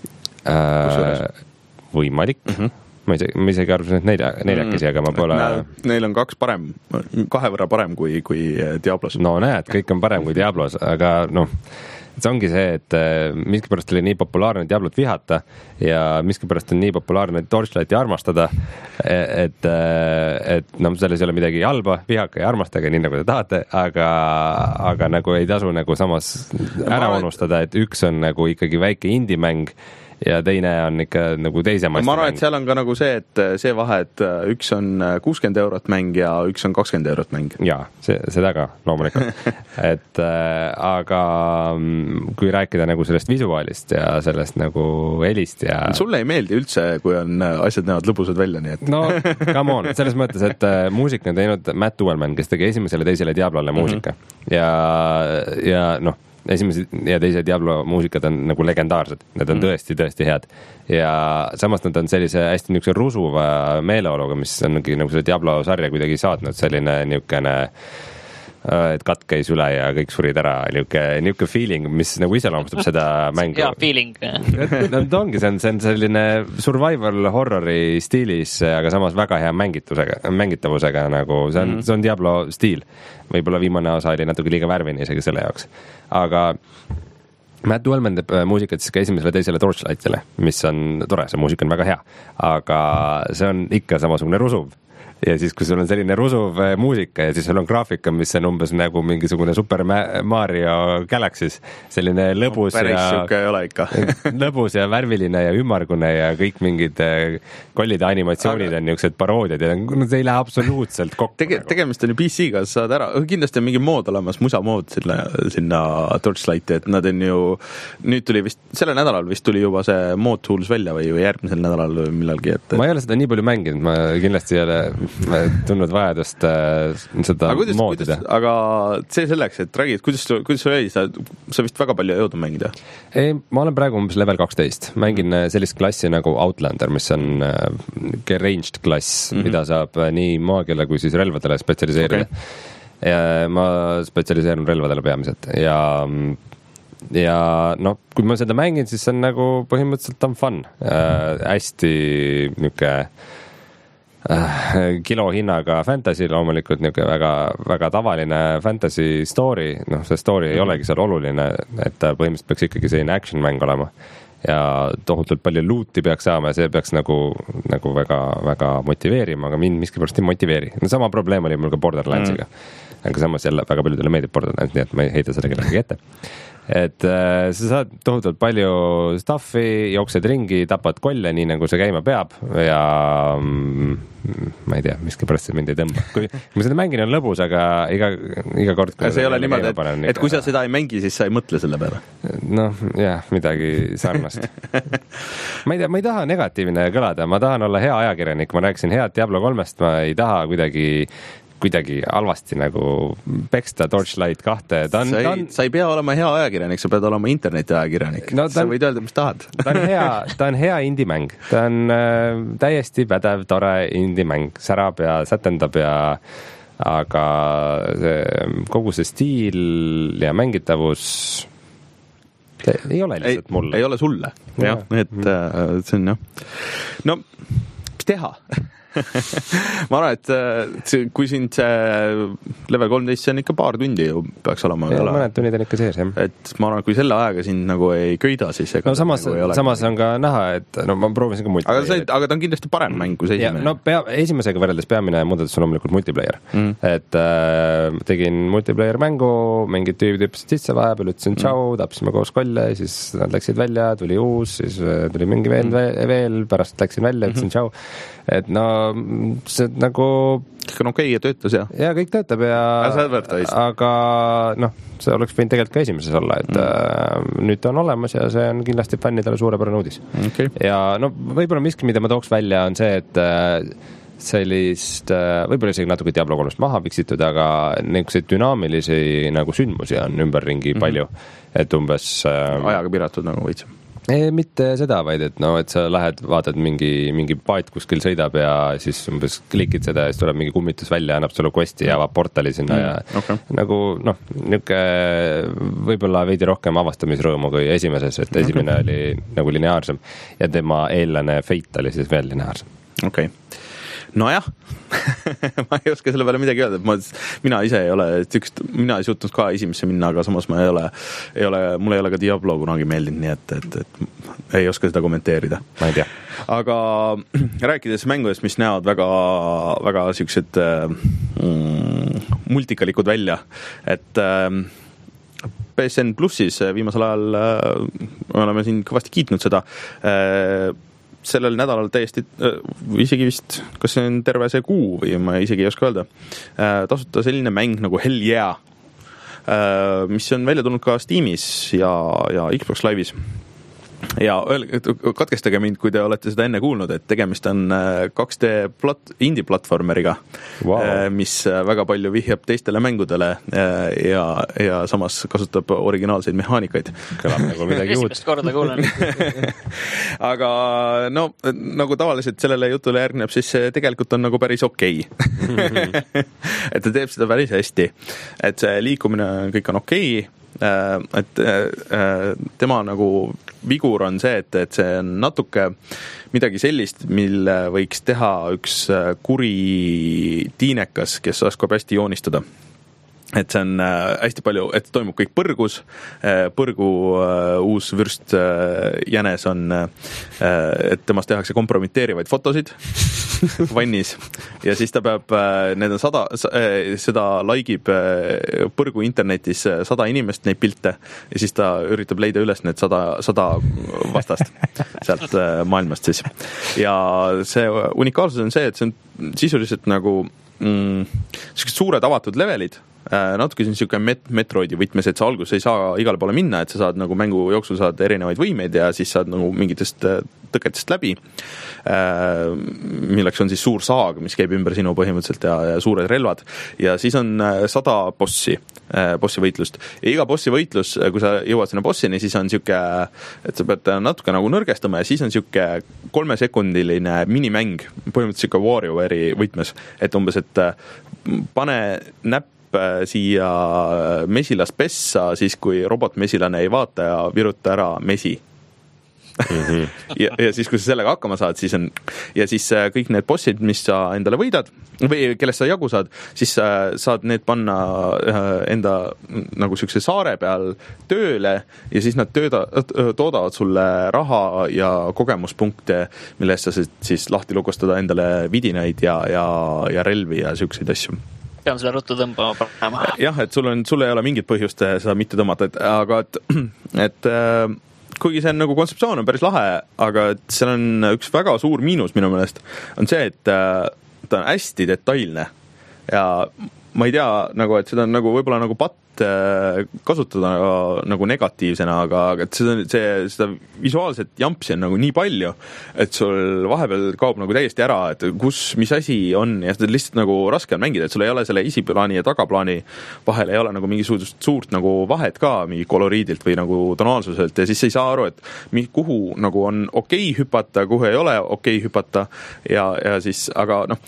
äh,? Võimalik mm. -hmm. ma isegi, ma isegi arvasin, et nelja, neljakesi, aga ma pole... Neil on kaks parem, kahe võrra parem kui, kui Diablos. No näed, kõik on parem kui Diablos, aga noh, see ongi see, et miskipärast oli nii populaarne Diablot vihata ja miskipärast on nii populaarne Torchlighti armastada, et, et no selles ei ole midagi halba, vihake ja armastage nii nagu te tahate, aga, aga nagu ei tasu nagu samas ära unustada, et üks on nagu ikkagi väike indie-mäng ja teine on ikka nagu teise ma arvan, et seal on ka nagu see, et see vahe, et üks on kuuskümmend eurot mäng ja üks on kakskümmend eurot mäng. Jaa, see, seda ka loomulikult. et äh, aga kui rääkida nagu sellest visuaalist ja sellest nagu helist ja... Sulle ei meeldi üldse, kui on asjad näevad lõbusad välja, nii et... no, come on, selles mõttes, et äh, muusika on teinud Matt Uelman, kes tegi esimesele teisele Diablole muusika. Mm-hmm. Ja, ja noh, esimesed ja teise Diablo muusikad on nagu legendaarsed, need on tõesti, tõesti head ja samas nad on sellise hästi niisuguse rusuva meeleoluga, mis ongi nagu selle Diablo sarja kuidagi saatnud, selline niisugune, et katt käis üle ja kõik surid ära, niisugune, niisugune feeling, mis nagu iseloomustab seda mängu. Hea feeling. no ta ongi, see on, see on selline survival horrori stiilis, aga samas väga hea mängitusega, mängitavusega nagu, see on, mm -hmm. see on Diablo stiil. Võib-olla viimane osa oli natuke liiga värvini isegi selle jaoks. Aga Matt Uelman teeb muusikat siis ka esimesele teisele Torchlightile, mis on tore, see muusika on väga hea. Aga see on ikka samasugune rusuv. Ja siis, kui sul on selline rusuv muusika ja siis sul on graafika, mis on umbes nagu mingisugune Super Mario Galaxys, selline lõbus päris ja ei ole ikka. lõbus ja värviline ja ümmargune ja kõik mingid kollide animatsioonid aga... on niisugused paroodiad ja no, see ei lähe absoluutselt kokku. Tege, tegemist on ju P C-ga, saad ära, kindlasti on mingi mood olemas, musamood sinna, sinna Torchlighti, et nad on ju, nüüd tuli vist, selle nädalal vist tuli juba see mood tools välja või, või järgmisel nädalal või millalgi, et... Ma ei ole seda nii palju mänginud, ma kindlasti ei ole tundnud vajadust äh, seda aga kuidas, moodida. Kuidas, aga see selleks, et räägid, kuidas, kuidas sul oli, sa, sa vist väga palju ei jõudnud mängida? Ei, ma olen praegu umbes level kaksteist. Mängin sellist klassi nagu Outlander, mis on äh, ranged klass, mm-hmm. mida saab nii maagiale kui siis relvadele spetsialiseerida. Okay. Ja ma spetsialiseerun relvadele peamiselt ja ja noh, kui ma seda mängin, siis see on nagu põhimõtteliselt on fun. Äh, hästi niisugune kilo hinnaga fantasy, loomulikult niisugune väga, väga tavaline fantasy story, noh, see story ei olegi seal oluline, et põhimõtteliselt peaks ikkagi selline action mäng olema ja tohutult palju loot'i peaks saama ja see peaks nagu, nagu väga, väga motiveerima, aga mind miskipärast ei motiveeri. No sama probleem oli mul ka Borderlandsiga, mm. aga samas jälle väga paljudele meeldib Borderlands, nii et ma ei heida seda kellegi ette. Et äh, sa saad tohutult palju stuffi, jooksed ringi, tapad kolle, nii nagu see käima peab ja mm, ma ei tea, miskipärast see mind ei tõmba. Kui ma seda mängin on lõbus, aga iga, iga kord see ei ole niimoodi, et, panen, et kui sa seda ei mängi, siis sa ei mõtle selle peale? Noh, jah, midagi sarnast. ma ei tea, ma ei taha negatiivne kõlada, ma tahan olla hea ajakirjanik, ma rääkisin head Diablo kolmest, ma ei taha kuidagi kuidagi halvasti nagu peksta Torchlight kahte. Ta on, sa, ei, ta on... sa ei pea olema hea ajakirjanik, sa pead olema interneti ajakirjanik. No, sa on... võid öelda, mis tahad. Ta on hea, ta on hea indie-mäng. Ta on äh, täiesti pädev, tore indie-mäng. Särab ja sätendab ja aga see, kogu see stiil ja mängitavus see ei ole lihtsalt ei, mulle. Ei ole sulle. Jah, et äh, see on jah. No, mis teha? ma arvan, et see, kui sind see level kolmteist, see on ikka paar tundi ju peaks olema. Ja, mõned tunnid on ikka sees, jah. Et ma arvan, kui selle ajaga sind nagu ei köida, siis ega no samas, nagu samas on ka näha, et no ma proovisin ka multiplayer. Aga, see, aga ta on kindlasti parem mäng kui see esimene. No pea, esimesega võrreldes peamine muudatus on loomulikult multiplayer. Mm. Et äh, tegin multiplayer mängu, mingid tüübid hüppasid sisse vahepeal, ütlesin tšau, mm. tapsime koos kolle, siis nad läksid välja, tuli uus, siis tuli mingi veel, mm. veel, pärast läksin välja, ütlesin mm-hmm. tšau. Et no see nagu kõik on okei okay ja töötas ja ja kõik töötab ja aga noh, see oleks võinud tegelikult ka esimeses olla, et mm. äh, nüüd ta on olemas ja see on kindlasti fännidele suurepärane uudis okay. Ja no võib-olla miski, mida ma tooks välja on see, et äh, sellist äh, võib-olla isegi natuke Diablo kolmest maha viksitud, aga niisuguseid dünaamilisi nagu sündmusi on ümberringi mm-hmm. palju, et umbes äh, ajaga piratud nagu võits ei, mitte seda, vaid et no, et sa lähed, vaatad mingi, mingi paat kuskil sõidab ja siis umbes klikid seda ja siis tuleb mingi kummitus välja, annab sulle questi ja avab portali sinna mm, ja okay. nagu noh, niisugune võib-olla veidi rohkem avastamisrõõmu kui esimeses, et esimene okay. oli nagu lineaarsem ja tema eellane Fate oli siis veel lineaarsem. Okei okay. Nojah, ma ei oska selle peale midagi öelda, ma, mina ise ei ole tükst, mina ei suutnud ka esimesse minna, aga samas ma ei ole, ei ole, mul ei ole ka Diablo kunagi meeldinud, nii et, et, et ei oska seda kommenteerida. Ma ei tea. Aga rääkides mängudest, mis näevad väga, väga siuksed mm, multikalikud välja, et mm, P S N Plussis viimasel ajal äh, oleme siin kõvasti kiitnud seda äh, sellel nädalal täiesti, isegi vist, kas see on terve see kuu või ma isegi ei oska öelda, tasuta selline mäng nagu Hell Yeah, mis on välja tulnud ka Steamis ja, ja Xbox Live'is. Ja katkestage mind, kui te olete seda enne kuulnud, et tegemist on kaks D plat- indie-platvormeriga, wow. mis väga palju vihjab teistele mängudele ja, ja samas kasutab originaalseid mehaanikaid. Kõlab nagu midagi uut. Esimest korda kuulen. Aga no, nagu tavaliselt sellele jutule järgneb, siis see tegelikult on nagu päris okei. Okay. Et ta teeb seda päris hästi. Et see liikumine kõik on okei. Okay. Et tema nagu vigur on see, et, et see on natuke midagi sellist, mille võiks teha üks kuri tiinekas, kes oskab hästi joonistada. Et see on hästi palju, et toimub kõik põrgus, põrgu uus vürst jänes on, et temast tehakse kompromiteerivaid fotosid vannis ja siis ta peab, need on sada, seda laikib põrgu internetis sada inimest neid pilte ja siis ta üritab leida üles need sada, sada vastast sealt maailmast siis. Ja see unikaalsus on see, et see on sisuliselt nagu mm, suured avatud levelid, natuke siin siuke met- metroidi võtmes, et sa alguses ei saa igale poole minna, et sa saad nagu mängu jooksul saad erinevaid võimeid ja siis saad nagu mingitest tõketest läbi, milleks on siis suur saag, mis käib ümber sinu põhimõtteliselt ja, ja suured relvad ja siis on sada bossi, bossi võitlust ja iga bossi võitlus, kui sa jõuad sinna bossini, siis on siuke, et sa pead natuke nagu nõrgestama ja siis on siuke kolmesekundiline minimäng, põhimõtteliselt siuke WarioWare'i võtmes, et umbes, et pane näpp siia mesilas pessa, siis kui robotmesilane ei vaata ja viruta ära mesi. Mm-hmm. ja, ja siis, kui sa sellega hakkama saad, siis on, ja siis kõik need bossid, mis sa endale võidad või kellest sa jagu saad, siis saad need panna enda nagu siukse saare peal tööle ja siis nad tööda, toodavad sulle raha ja kogemuspunkte, mille eest sa siis lahti lukustada endale vidinaid ja, ja, ja relvi ja siukseid asju. Pean selle ruttu tõmbama panema. Jah, et sul, on, sul ei ole mingit põhjust seda mitte tõmmata, et, aga et, et kuigi see on nagu kontseptsioon on päris lahe, aga et seal on üks väga suur miinus minu meelest, on see, et ta on hästi detailne ja ma ei tea, nagu, et seda on nagu võib-olla nagu patt kasutada nagu negatiivsena, aga et seda, see, seda visuaalset jampsi on nagu nii palju, et sul vahepeal kaob nagu täiesti ära, et kus, mis asi on ja seda lihtsalt nagu raske on mängida, et sul ei ole selle esiplaani ja tagaplaani vahel ei ole nagu mingisugust suurt nagu vahet ka mingi koloriidilt või nagu tonaalsuselt ja siis ei saa aru, et kuhu nagu on okei hüpata, kuhu ei ole okei hüpata ja, ja siis, aga noh,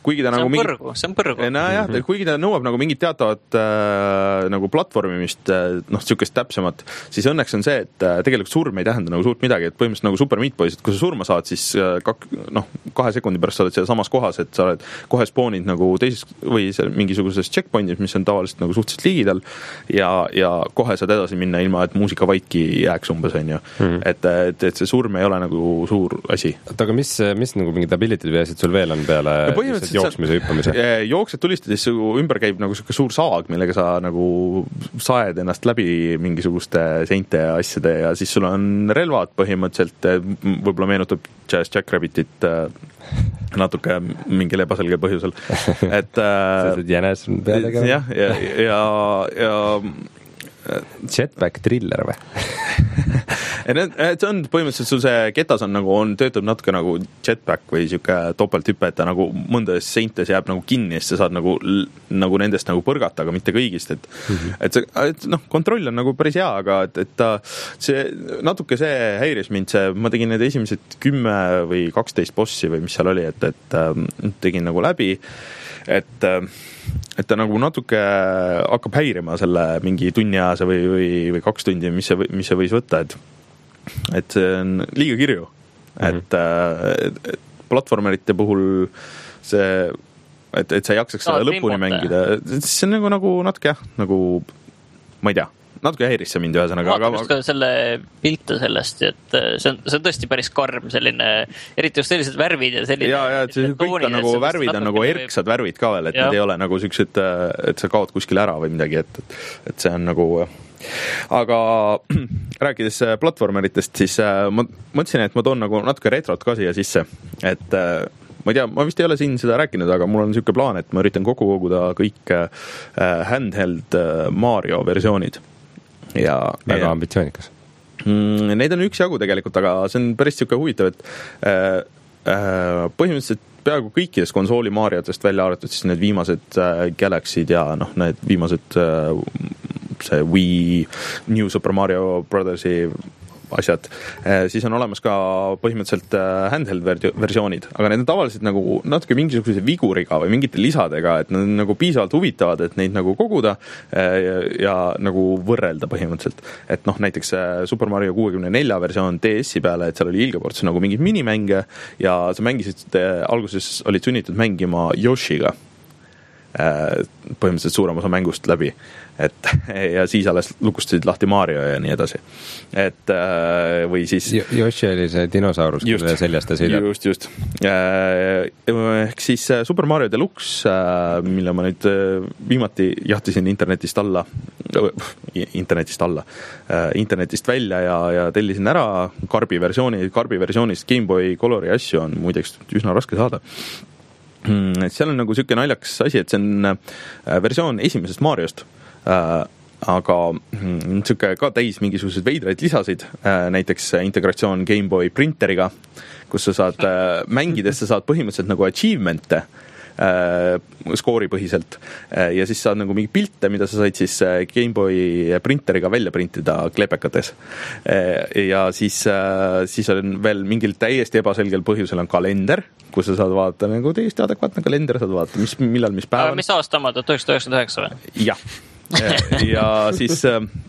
kuigi ta see nagu on mingi... põrgu, see on põrgu. Nojah, mm-hmm. kuigi ta nõuab nagu mingit teatavat äh, nagu platvormimist, noh, niisugust täpsemat, siis õnneks on see, et äh, tegelikult surm ei tähenda nagu suurt midagi, et põhimõtteliselt nagu Super Meat Boys, et kui sa surma saad, siis äh, kak, noh, kahe sekundi pärast sa oled seal samas kohas, et sa oled kohe spoonid nagu teises või mingisuguses checkpointis, mis on tavaliselt nagu suhteliselt ligidal ja, ja kohe saad edasi minna ilma, et muusika vaidki jääks umbes, on ju. Mm-hmm. Et, et, et see surm ei ole nagu suur asi. Aga mis, mis nagu mingid ability või asjad sul veel on peale no, jooksmise, hüppamise? Jooksed tulistades ümber käib nagu siuke suur saag, millega sa nagu saed ennast läbi mingisuguste seinte ja asjade ja siis sul on relvad põhimõtteliselt, võib-olla meenutab Jazz Jackrabbitit natuke mingil ebaselgel põhjusel. Et jänes on peadega. Jah, ja, ja, ja Jetpack Thriller või? see on põhimõtteliselt sul see ketas on nagu, on töötab natuke nagu jetpack või siuke topelthüpe, et ta nagu mõndades seintes jääb nagu kinni, siis sa saad nagu, nagu nendest nagu põrgata, aga mitte kõigist, et mm-hmm. et see, et noh, kontroll on nagu päris hea, aga et, et ta, see natuke see häiris mind, see, ma tegin need esimesed kümme või kaksteist bossi või mis seal oli, et, et tegin nagu läbi, et et ta nagu natuke hakkab häirima selle mingi tunniajase või, või, või kaks tundi, mis see, mis see võis võtta, et et see on liiga kirju. Mm-hmm. Et, et, et platvormerite puhul see, et, et sa ei jaksaks seda lõpuni mängida, see on nagu, nagu natuke jah, nagu ma ei tea, natuke häiris see mind ühesõnaga. Ma vaatan just selle pilte sellest, et see on, see on tõesti päris karm selline, eriti just sellised värvid ja selline... Ja, ja, et see kõik on nagu värvid on nagu erksad värvid ka veel, et ja. Need ei ole nagu sellised, et sa kaod kuskil ära või midagi, et, et, et see on nagu... Aga rääkides platvormeritest, siis ma mõtlesin, et ma toon nagu natuke retrot ka siia sisse, et ma ei tea, ma vist ei ole siin seda rääkinud, aga mul on niisugune plaan, et ma üritan kokku koguda kõik handheld Mario versioonid. Ja, väga ambitsioonikas. Neid on üks jagu tegelikult, aga see on päris niisugune huvitav, et äh, äh, põhimõtteliselt peaaegu kõikidest konsooli Mariotest välja arvatud siis need viimased äh, Galaxy'd ja noh, need viimased äh, see Wii, New Super Mario Brothersi asjad, siis on olemas ka põhimõtteliselt handheld versioonid, aga need on tavaliselt nagu natuke mingisuguse viguriga või mingite lisadega, et nad on nagu piisavalt huvitavad, et neid nagu koguda ja, ja nagu võrrelda põhimõtteliselt. Et noh, näiteks Super Mario kuuekümne nelja versioon D S-i peale, et seal oli ilgeports nagu mingid minimänge ja sa mängisid, alguses olid sunnitud mängima Yoshiga põhimõtteliselt suurem osa mängust läbi, et ja siis alles lukustasid lahti Mario ja nii edasi, et või siis Yoshi oli see dinosaurus, kelle seljast ta sõidab. Just, just ehk siis Super Mario Deluxe, mille ma nüüd viimati jahtisin internetist alla internetist alla internetist välja ja, ja tellisin ära Karbi versiooni, Karbi versioonist Game Boy Colori asju on muideks üsna raske saada. Et seal on nagu siuke naljakas asi, et see on versioon esimesest Mariost, aga siuke ka täis mingisugused veidraid lisasid, näiteks integratsioon Game Boy printeriga, kus sa saad mängides, sa saad põhimõtteliselt nagu achievement'e skoori põhiselt ja siis saad nagu mingi pilte, mida sa said siis Game Boy printeriga välja printida klepekates ja siis, siis on veel mingil täiesti ebaselgel põhjusel on kalender, kus sa saad vaadata nagu täiesti adekvaatne kalender, saad vaadata, mis, millal, mis päev on. Mis aasta oma, tuhat üheksasada üheksakümmend üheksa või? Jah, ja, ja siis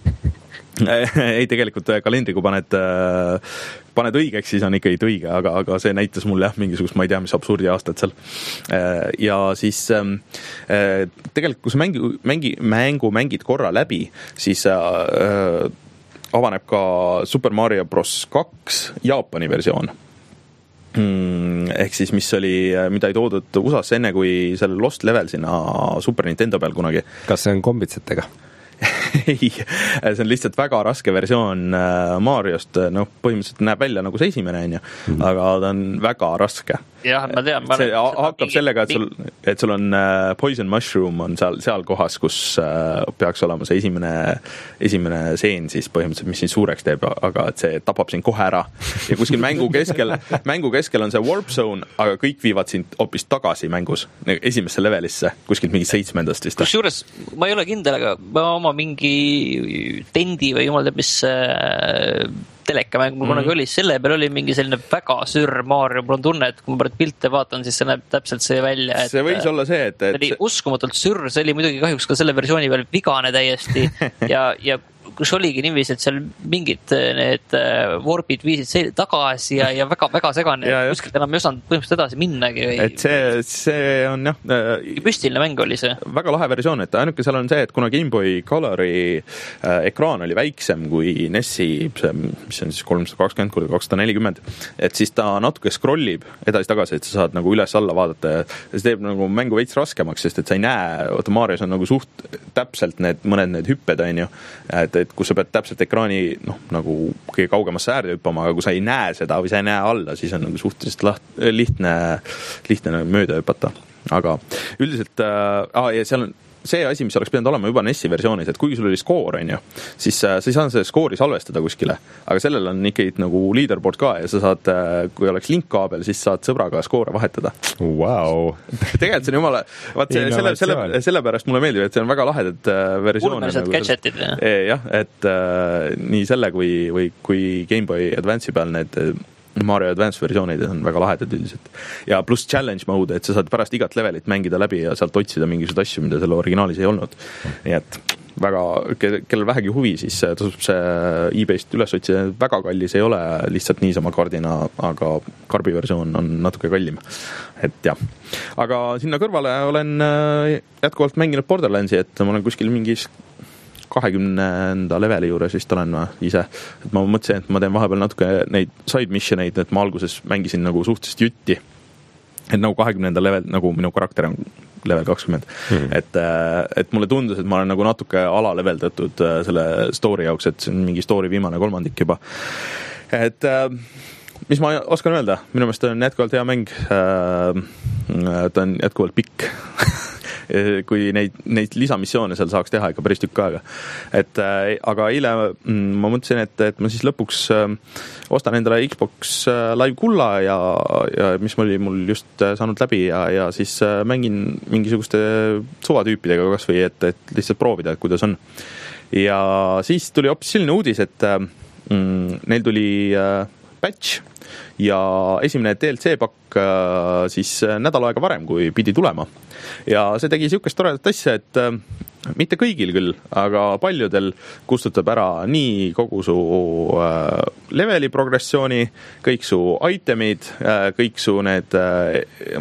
ei tegelikult kalendri, kui paned, paned õigeks, siis on ikka õige, aga, aga see näitas mulle jah, mingisugust, ma ei tea, mis absurdi aastat seal. Ja siis tegelikult, kui sa mängi, mängi, mängu mängid korra läbi, siis äh, avaneb ka Super Mario Bros kaks Jaapani versioon. Ehk siis, mis oli, mida ei toodud U S A-sse enne, kui selle Lost Level sinna Super Nintendo peal kunagi. Kas see on kombitsetega? Ei, see on lihtsalt väga raske versioon Mariost, noh, põhimõtteliselt näeb välja nagu see esimene, on ju, aga ta on väga raske. Jah, ma tean. See hakkab sellega, et sul, et sul on Poison Mushroom on seal, seal kohas, kus peaks olema see esimene, esimene seen siis põhimõtteliselt, mis sind suureks teeb, aga et see tapab sind kohe ära. Ja kuskil mängu keskel, mängu keskel on see Warp Zone, aga kõik viivad sind hoopis tagasi mängus, esimesse levelisse, kuskilt mingi seitsmendast vist. Kusjuures ma ei ole kindel, aga ma oma mingi tendi või jumal teab, mis telekamäng mul kunagi mm. oli, selle peal oli mingi selline väga sürr Mario, mul on tunne, et kui ma pärast pilte vaatan, siis see näeb täpselt see välja, et see võis olla see, et, et... see oli uskumatult sürr, see oli muidugi kahjuks ka selle versiooni peal vigane täiesti ja, ja kus oligi niiviisi, et seal mingid need warpid viisid tagasi ja, ja väga, väga segane, kuskilt enam ei osanud põhimõtteliselt edasi minnagi. Või... et see, see on jah... Püstiline mäng oli see. Väga lahe versioon, et ainuke seal on see, et kuna Game Boy Colori äh, ekraan oli väiksem kui Nessi, see, mis on siis kolmsada kakskümmend kuni kakssada nelikümmend, et siis ta natuke scrollib edasi-tagasi, et sa saad nagu üles-alla vaadata ja see teeb nagu mängu veits raskemaks, sest et sa ei näe, oota Marios on nagu suht täpselt need, mõned need hüpped, on ju, et et kus sa pead täpselt ekraani noh, nagu kõige kaugemasse äärde hüppama, aga kui sa ei näe seda või sa ei näe alla, siis on nagu suhteliselt laht, lihtne, lihtne mööda hüpata. Aga üldiselt äh, ah, ja seal on see asi, mis oleks pidanud olema juba Nessi versioonis, et kuigi sul oli skoor, on ju, siis äh, sa ei saanud selle skoori salvestada kuskile, aga sellel on ikkagi nagu leaderboard ka ja sa saad, äh, kui oleks link-kaabel, siis saad sõbraga skoore vahetada. Wow. Tegelikult see on jumala, vaat see, selle, selle, selle pärast mulle meeldib, et see on väga lahedad äh, versioon. Ulmelised nagu gadgetid. E, jah, et äh, nii selle kui, või kui Game Boy Advance'i peal need Mario Advance versioonid on väga lahedad üldiselt. Ja pluss challenge mode, et sa saad pärast igat levelit mängida läbi ja sealt otsida mingisugused asju, mida selle originaalis ei olnud. Nii et väga, kellel vähegi huvi, siis tasub see eBayst üles otsida. Väga kallis ei ole lihtsalt niisama kaardina, aga karbi versioon on natuke kallim. Et jah. Aga sinna kõrvale olen jätkuvalt mänginud Borderlandsi, et ma olen kuskil mingis kahekümnenda leveli juures vist olen ma ise, et ma mõtlesin, et ma teen vahepeal natuke neid side missioneid, et ma alguses mängisin nagu suhteliselt jutti, et nagu kahekümnenda level, nagu minu karakter on level kakskümmend, hmm. et, et mulle tundus, et ma olen nagu natuke alaleveldatud selle story jaoks, et see on mingi story viimane kolmandik juba, et mis ma oskan öelda, minu meelest on jätkuvalt hea mäng, ta on jätkuvalt pikk kui neid, neid lisamissioone seal saaks teha ikka päris tükk aega. Et, äh, aga eile mm, ma mõtlesin, et, et ma siis lõpuks äh, ostan endale Xbox äh, Live Kulla ja, ja mis oli mul just äh, saanud läbi ja, ja siis äh, mängin mingisuguste suvatüüpidega kas või, et, et lihtsalt proovida, et kuidas on. Ja siis tuli hoopis selline uudis, et äh, mm, neil tuli äh, patch ja esimene D L C pakk äh, siis nädal aega varem, kui pidi tulema. Ja see tegi siukest toredat asja, et äh, mitte kõigil küll, aga paljudel kustutab ära nii kogu su äh, leveli progressiooni, kõik su itemid, äh, kõik su need äh,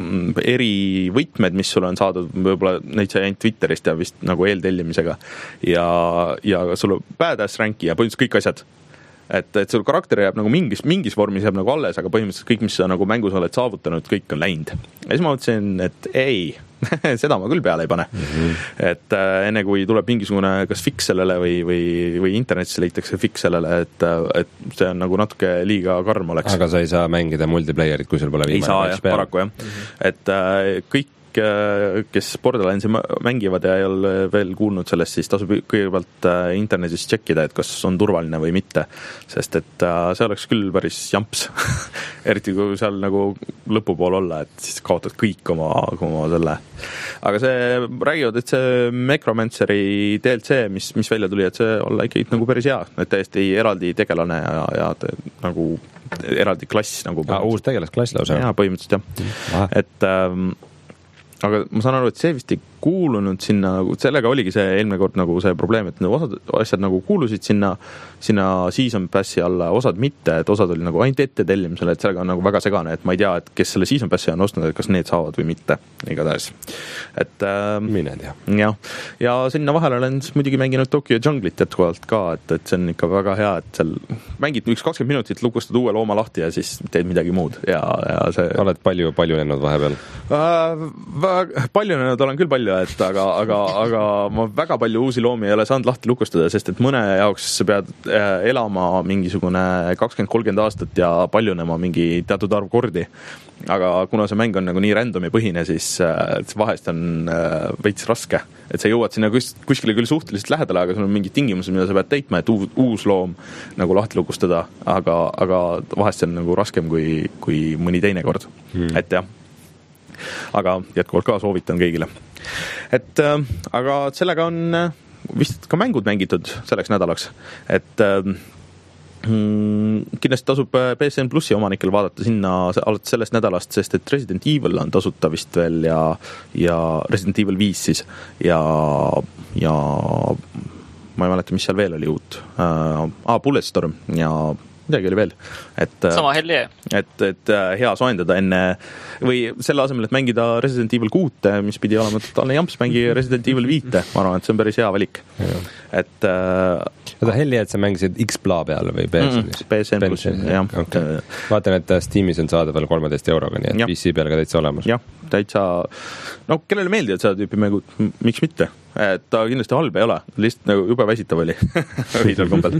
erivõtmed, mis sul on saadud, võib-olla neid sai ainult Twitterist ja vist nagu eeltellimisega ja, ja sul badass ranki ja põhimõtteliselt kõik asjad. Et, et sul karakter jääb nagu mingis, mingis vormis jääb nagu alles, aga põhimõtteliselt kõik, mis sa nagu mängus oled saavutanud, kõik on läinud. Ja siis ma mõtlesin, et ei, seda ma küll peale ei pane. Mm-hmm. Et äh, enne kui tuleb mingisugune kas fix sellele või, või, või internetis leitakse fix sellele, et, et see on nagu natuke liiga karm oleks. Aga sa ei saa mängida multiplayerit, kui sul pole viimane. Ei saa jah, paraku jah. Mm-hmm. Et äh, kõik kes Borderlandsi mängivad ja ei ole veel kuulnud sellest, siis tasub kõigepealt internetis tšekkida, et kas on turvaline või mitte, sest et see oleks küll päris jamps eriti kui seal nagu lõpupool olla, et siis kaotad kõik oma, oma selle. Aga see räägivad, et see Necromanceri D L C, mis, mis välja tuli, et see olla ikkagi nagu päris hea, et täiesti eraldi tegelane ja, ja te, nagu eraldi klass nagu ah, uus tegelasklass lausa. Jaa, põhimõtteliselt jah. Ah. Et ähm, aga ma saan aru, et see vist ei kuulunud sinna, sellega oligi see eelmine kord nagu see probleem, et osad asjad nagu kuulusid sinna, sinna season passi alla, osad mitte, et osad oli nagu ainult ette tellimisele, et sellega on nagu väga segane, et ma ei tea, et kes selle season passi on ostnud, et kas need saavad või mitte, igatahes. Et ähm, mine tea. Ja, ja sinna vahel olen muidugi mänginud Tokyo Junglit jätkuvalt ka, et, et see on ikka väga hea, et seal mängid üks kakskümmend minutit, lukustad uue looma lahti ja siis teed midagi muud ja, ja see... Oled palju, palju lennud vahepeal? Äh, palju lennud olen küll palju, et aga, aga, aga ma väga palju uusi loomi ei ole saanud lahti lukustada, sest et mõne jaoks sa pead elama mingisugune kakskümmend kolmkümmend aastat ja paljunema mingi teatud arv kordi. Aga kuna see mäng on nagu nii randomi põhine, siis vahest on veits raske. Et sa jõuad sinna kuskile küll suhteliselt lähedale, aga sul on mingid tingimused, mida sa pead täitma, et uus, uus loom nagu lahti lukustada, aga, aga vahest see on nagu raskem kui, kui mõni teine kord. Hmm. Et jah. Aga jätkuvalt ka soovitan kõigile. Et äh, aga sellega on äh, vist ka mängud mängitud selleks nädalaks. Et äh, kindlasti tasub P S N Plussi omanikel vaadata sinna alates sellest nädalast, sest et Resident Evil on tasuta vist veel ja, ja Resident Evil viis siis ja, ja ma ei mäleta, mis seal veel oli uut. Uh, ah, Bulletstorm ja midagi oli veel. Et, sama hell yeah. et, et hea soendada enne või selle asemel, et mängida Resident Evil kuute, mis pidi olema totaalne jamps, mängi Resident Evil viite. Ma arvan, et see on päris hea valik. Et Aga hell yeah, et sa mängisid X-Pla peal või P S N-is? Mm, P S N plus, jah. Okay. Vaatan, et Steamis on saada veel kolmeteist euroga, nii et ja. P C peal ka täitsa olemas. Jah, täitsa, no kellele meeldivad seda tüüpi mängud, miks mitte? Et ta kindlasti halb ei ole, lihtsalt nagu jube väsitav oli. Viidal kombel.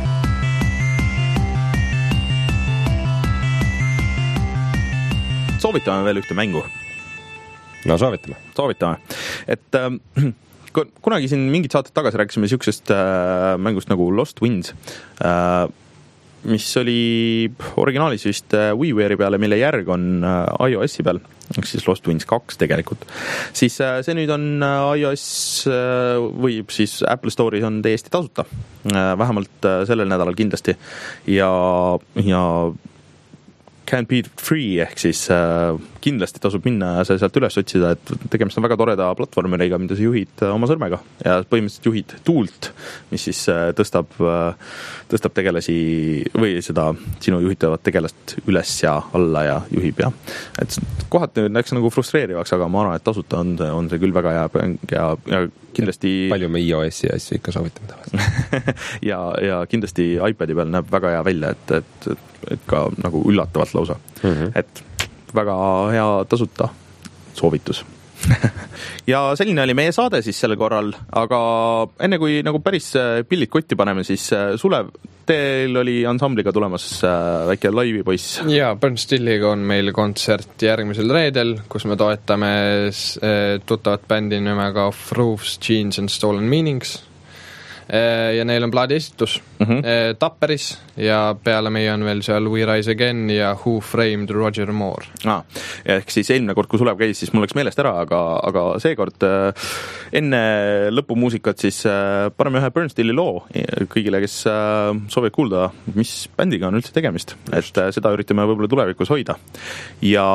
Soovitame veel ühte mängu. No soovitame. Soovitame. Et äh, kunagi siin mingid saated tagasi rääkisime niisugusest äh, mängust nagu Lost Winds, äh, mis oli originaalis vist äh, WiiWare'i peale, mille järg on äh, iOS-i peal, ehk siis Lost Winds kaks tegelikult. Siis äh, see nüüd on äh, iOS äh, või siis Apple Store'is on täiesti tasuta. Äh, vähemalt äh, sellel nädalal kindlasti. Ja, ja Can't Be Free ehk siis äh, kindlasti tasub minna ja see sealt üles otsida, et tegemist on väga toreda platvormeriga, mida sa juhid äh, oma sõrmega ja põhimõtteliselt juhid tuult, mis siis äh, tõstab, äh, tõstab tegelasi või seda sinu juhitavat tegelast üles ja alla ja juhib ja et kohati näeks nagu frustreerivaks, aga ma arvan, et tasuta on see, on see küll väga hea ja, ja kindlasti palju me iOS-i asju ikka soovitame ja, ja kindlasti iPadi peal näeb väga hea välja, et, et, et ka nagu üllatavalt lausa. Mm-hmm. Et väga hea tasuta soovitus. Ja selline oli meie saade siis sel korral, aga enne kui nagu päris pillid kotti paneme, siis Sulev, teil oli ansambliga tulemas väike laivipoiss. Ja, Burn Stilliga on meil kontsert järgmisel reedel, kus me toetame tuttavat bändi nimega Of Roofs, Jeans and Stolen Meanings. Ja neil on plaadi esitus mm-hmm. Tapperis ja peale meie on veel seal We Rise Again ja Who Framed Roger Moore. Ah, ehk siis eelmine kord, kui Sulev käis, siis mul läks meelest ära, aga, aga seekord enne lõpumuusikat siis paneme ühe Burn Stilli loo kõigile, kes soovivad kuulda, mis bändiga on üldse tegemist. Et seda üritame võib-olla tulevikus hoida. Ja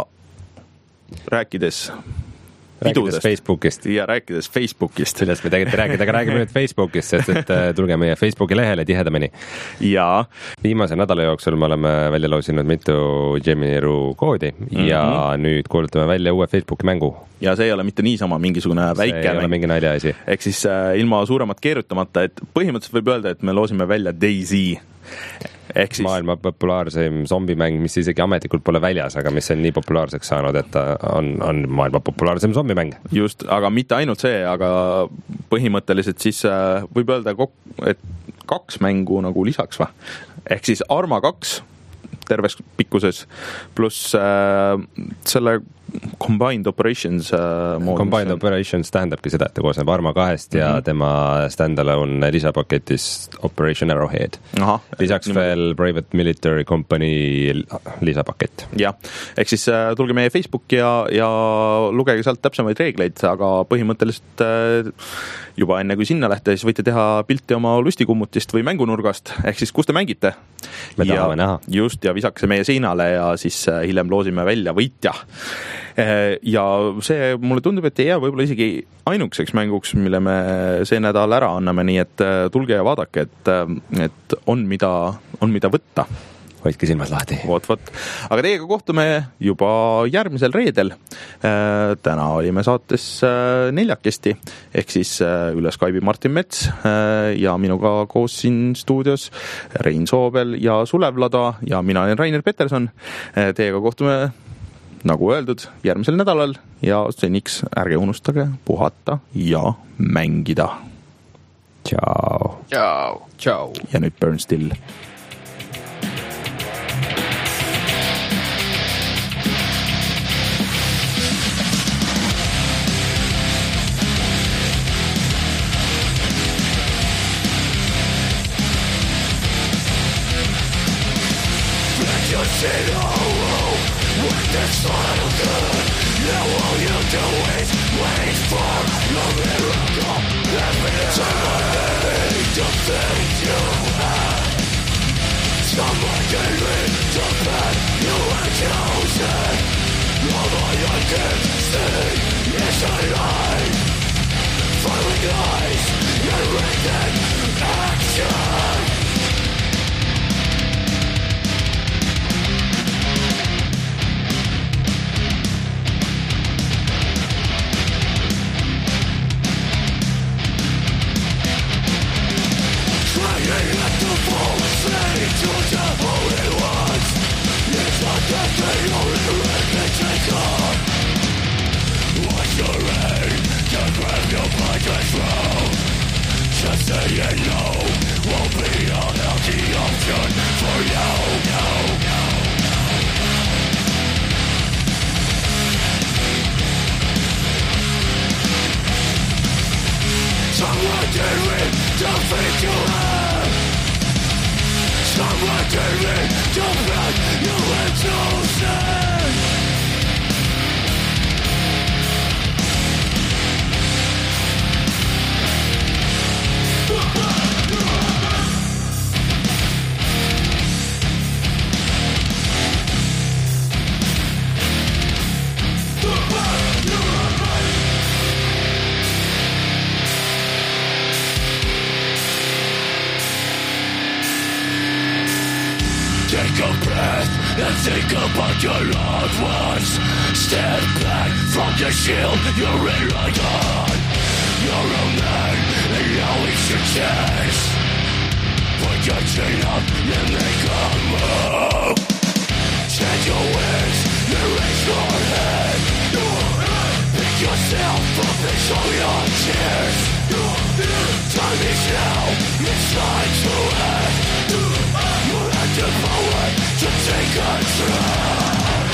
rääkides rääkides Facebookist. Ja rääkides Facebookist. Sellest me tegelikult rääkida, aga räägime nüüd Facebookist, sest et tulge meie Facebooki lehele tihedamini. Ja viimase nädala jooksul me oleme välja loosinud mitu Gemini.ru koodi mm-hmm. ja nüüd kuulutame välja uue Facebooki mängu. Ja see ei ole mitte niisama mingisugune väike see ei ole mingi naljaasi. Ehk siis äh, ilma suuremat keerutamata, et põhimõtteliselt võib öelda, et me loosime välja DayZ. Ehk siis maailma populaarseim zombimäng, mis isegi ametlikult pole väljas, aga mis on nii populaarseks saanud, et on, on maailma populaarsem zombimäng. Just, aga mitte ainult see, aga põhimõtteliselt siis võib öelda, et kaks mängu nagu lisaks va? Ehk siis Arma kaks terves pikkuses pluss äh, selle Combined Operations äh, moodus. Combined Operations tähendabki seda, et ta koosneb Arma kahest mm-hmm. ja tema standalone lisapaketist Operation Arrowhead. Aha, lisaks niimoodi. Veel Private Military Company lisapakett. Jah, ehk siis äh, tulge meie Facebooki ja, ja lugege sealt täpsemaid reegleid, aga põhimõtteliselt äh, juba enne kui sinna lähte, siis võite teha pilti oma lustikummutist või mängunurgast, ehk siis kus te mängite. Me tahame näha. Just, ja visake see meie seinale ja siis hiljem loosime välja võitja. Ja see mulle tundub, et ei jää võib-olla isegi ainukeseks mänguks, mille me see nädal ära anname, nii et tulge ja vaadake, et, et on, mida, on mida võtta. Hoidke silmad lahti. Vot, vot. Aga teiega kohtume juba järgmisel reedel. Täna olime saates neljakesti, ehk siis üle Skype'i Martin Mets ja minuga koos siin stuudios Rein Soobel ja Sulev Lada ja mina olen Rainer Peterson. Teiega kohtume, nagu öeldud, järgmisel nädalal ja seniks ärge unustage puhata ja mängida. Ciao. Ciao. Ciao. Ja nüüd Burn Still. To take control.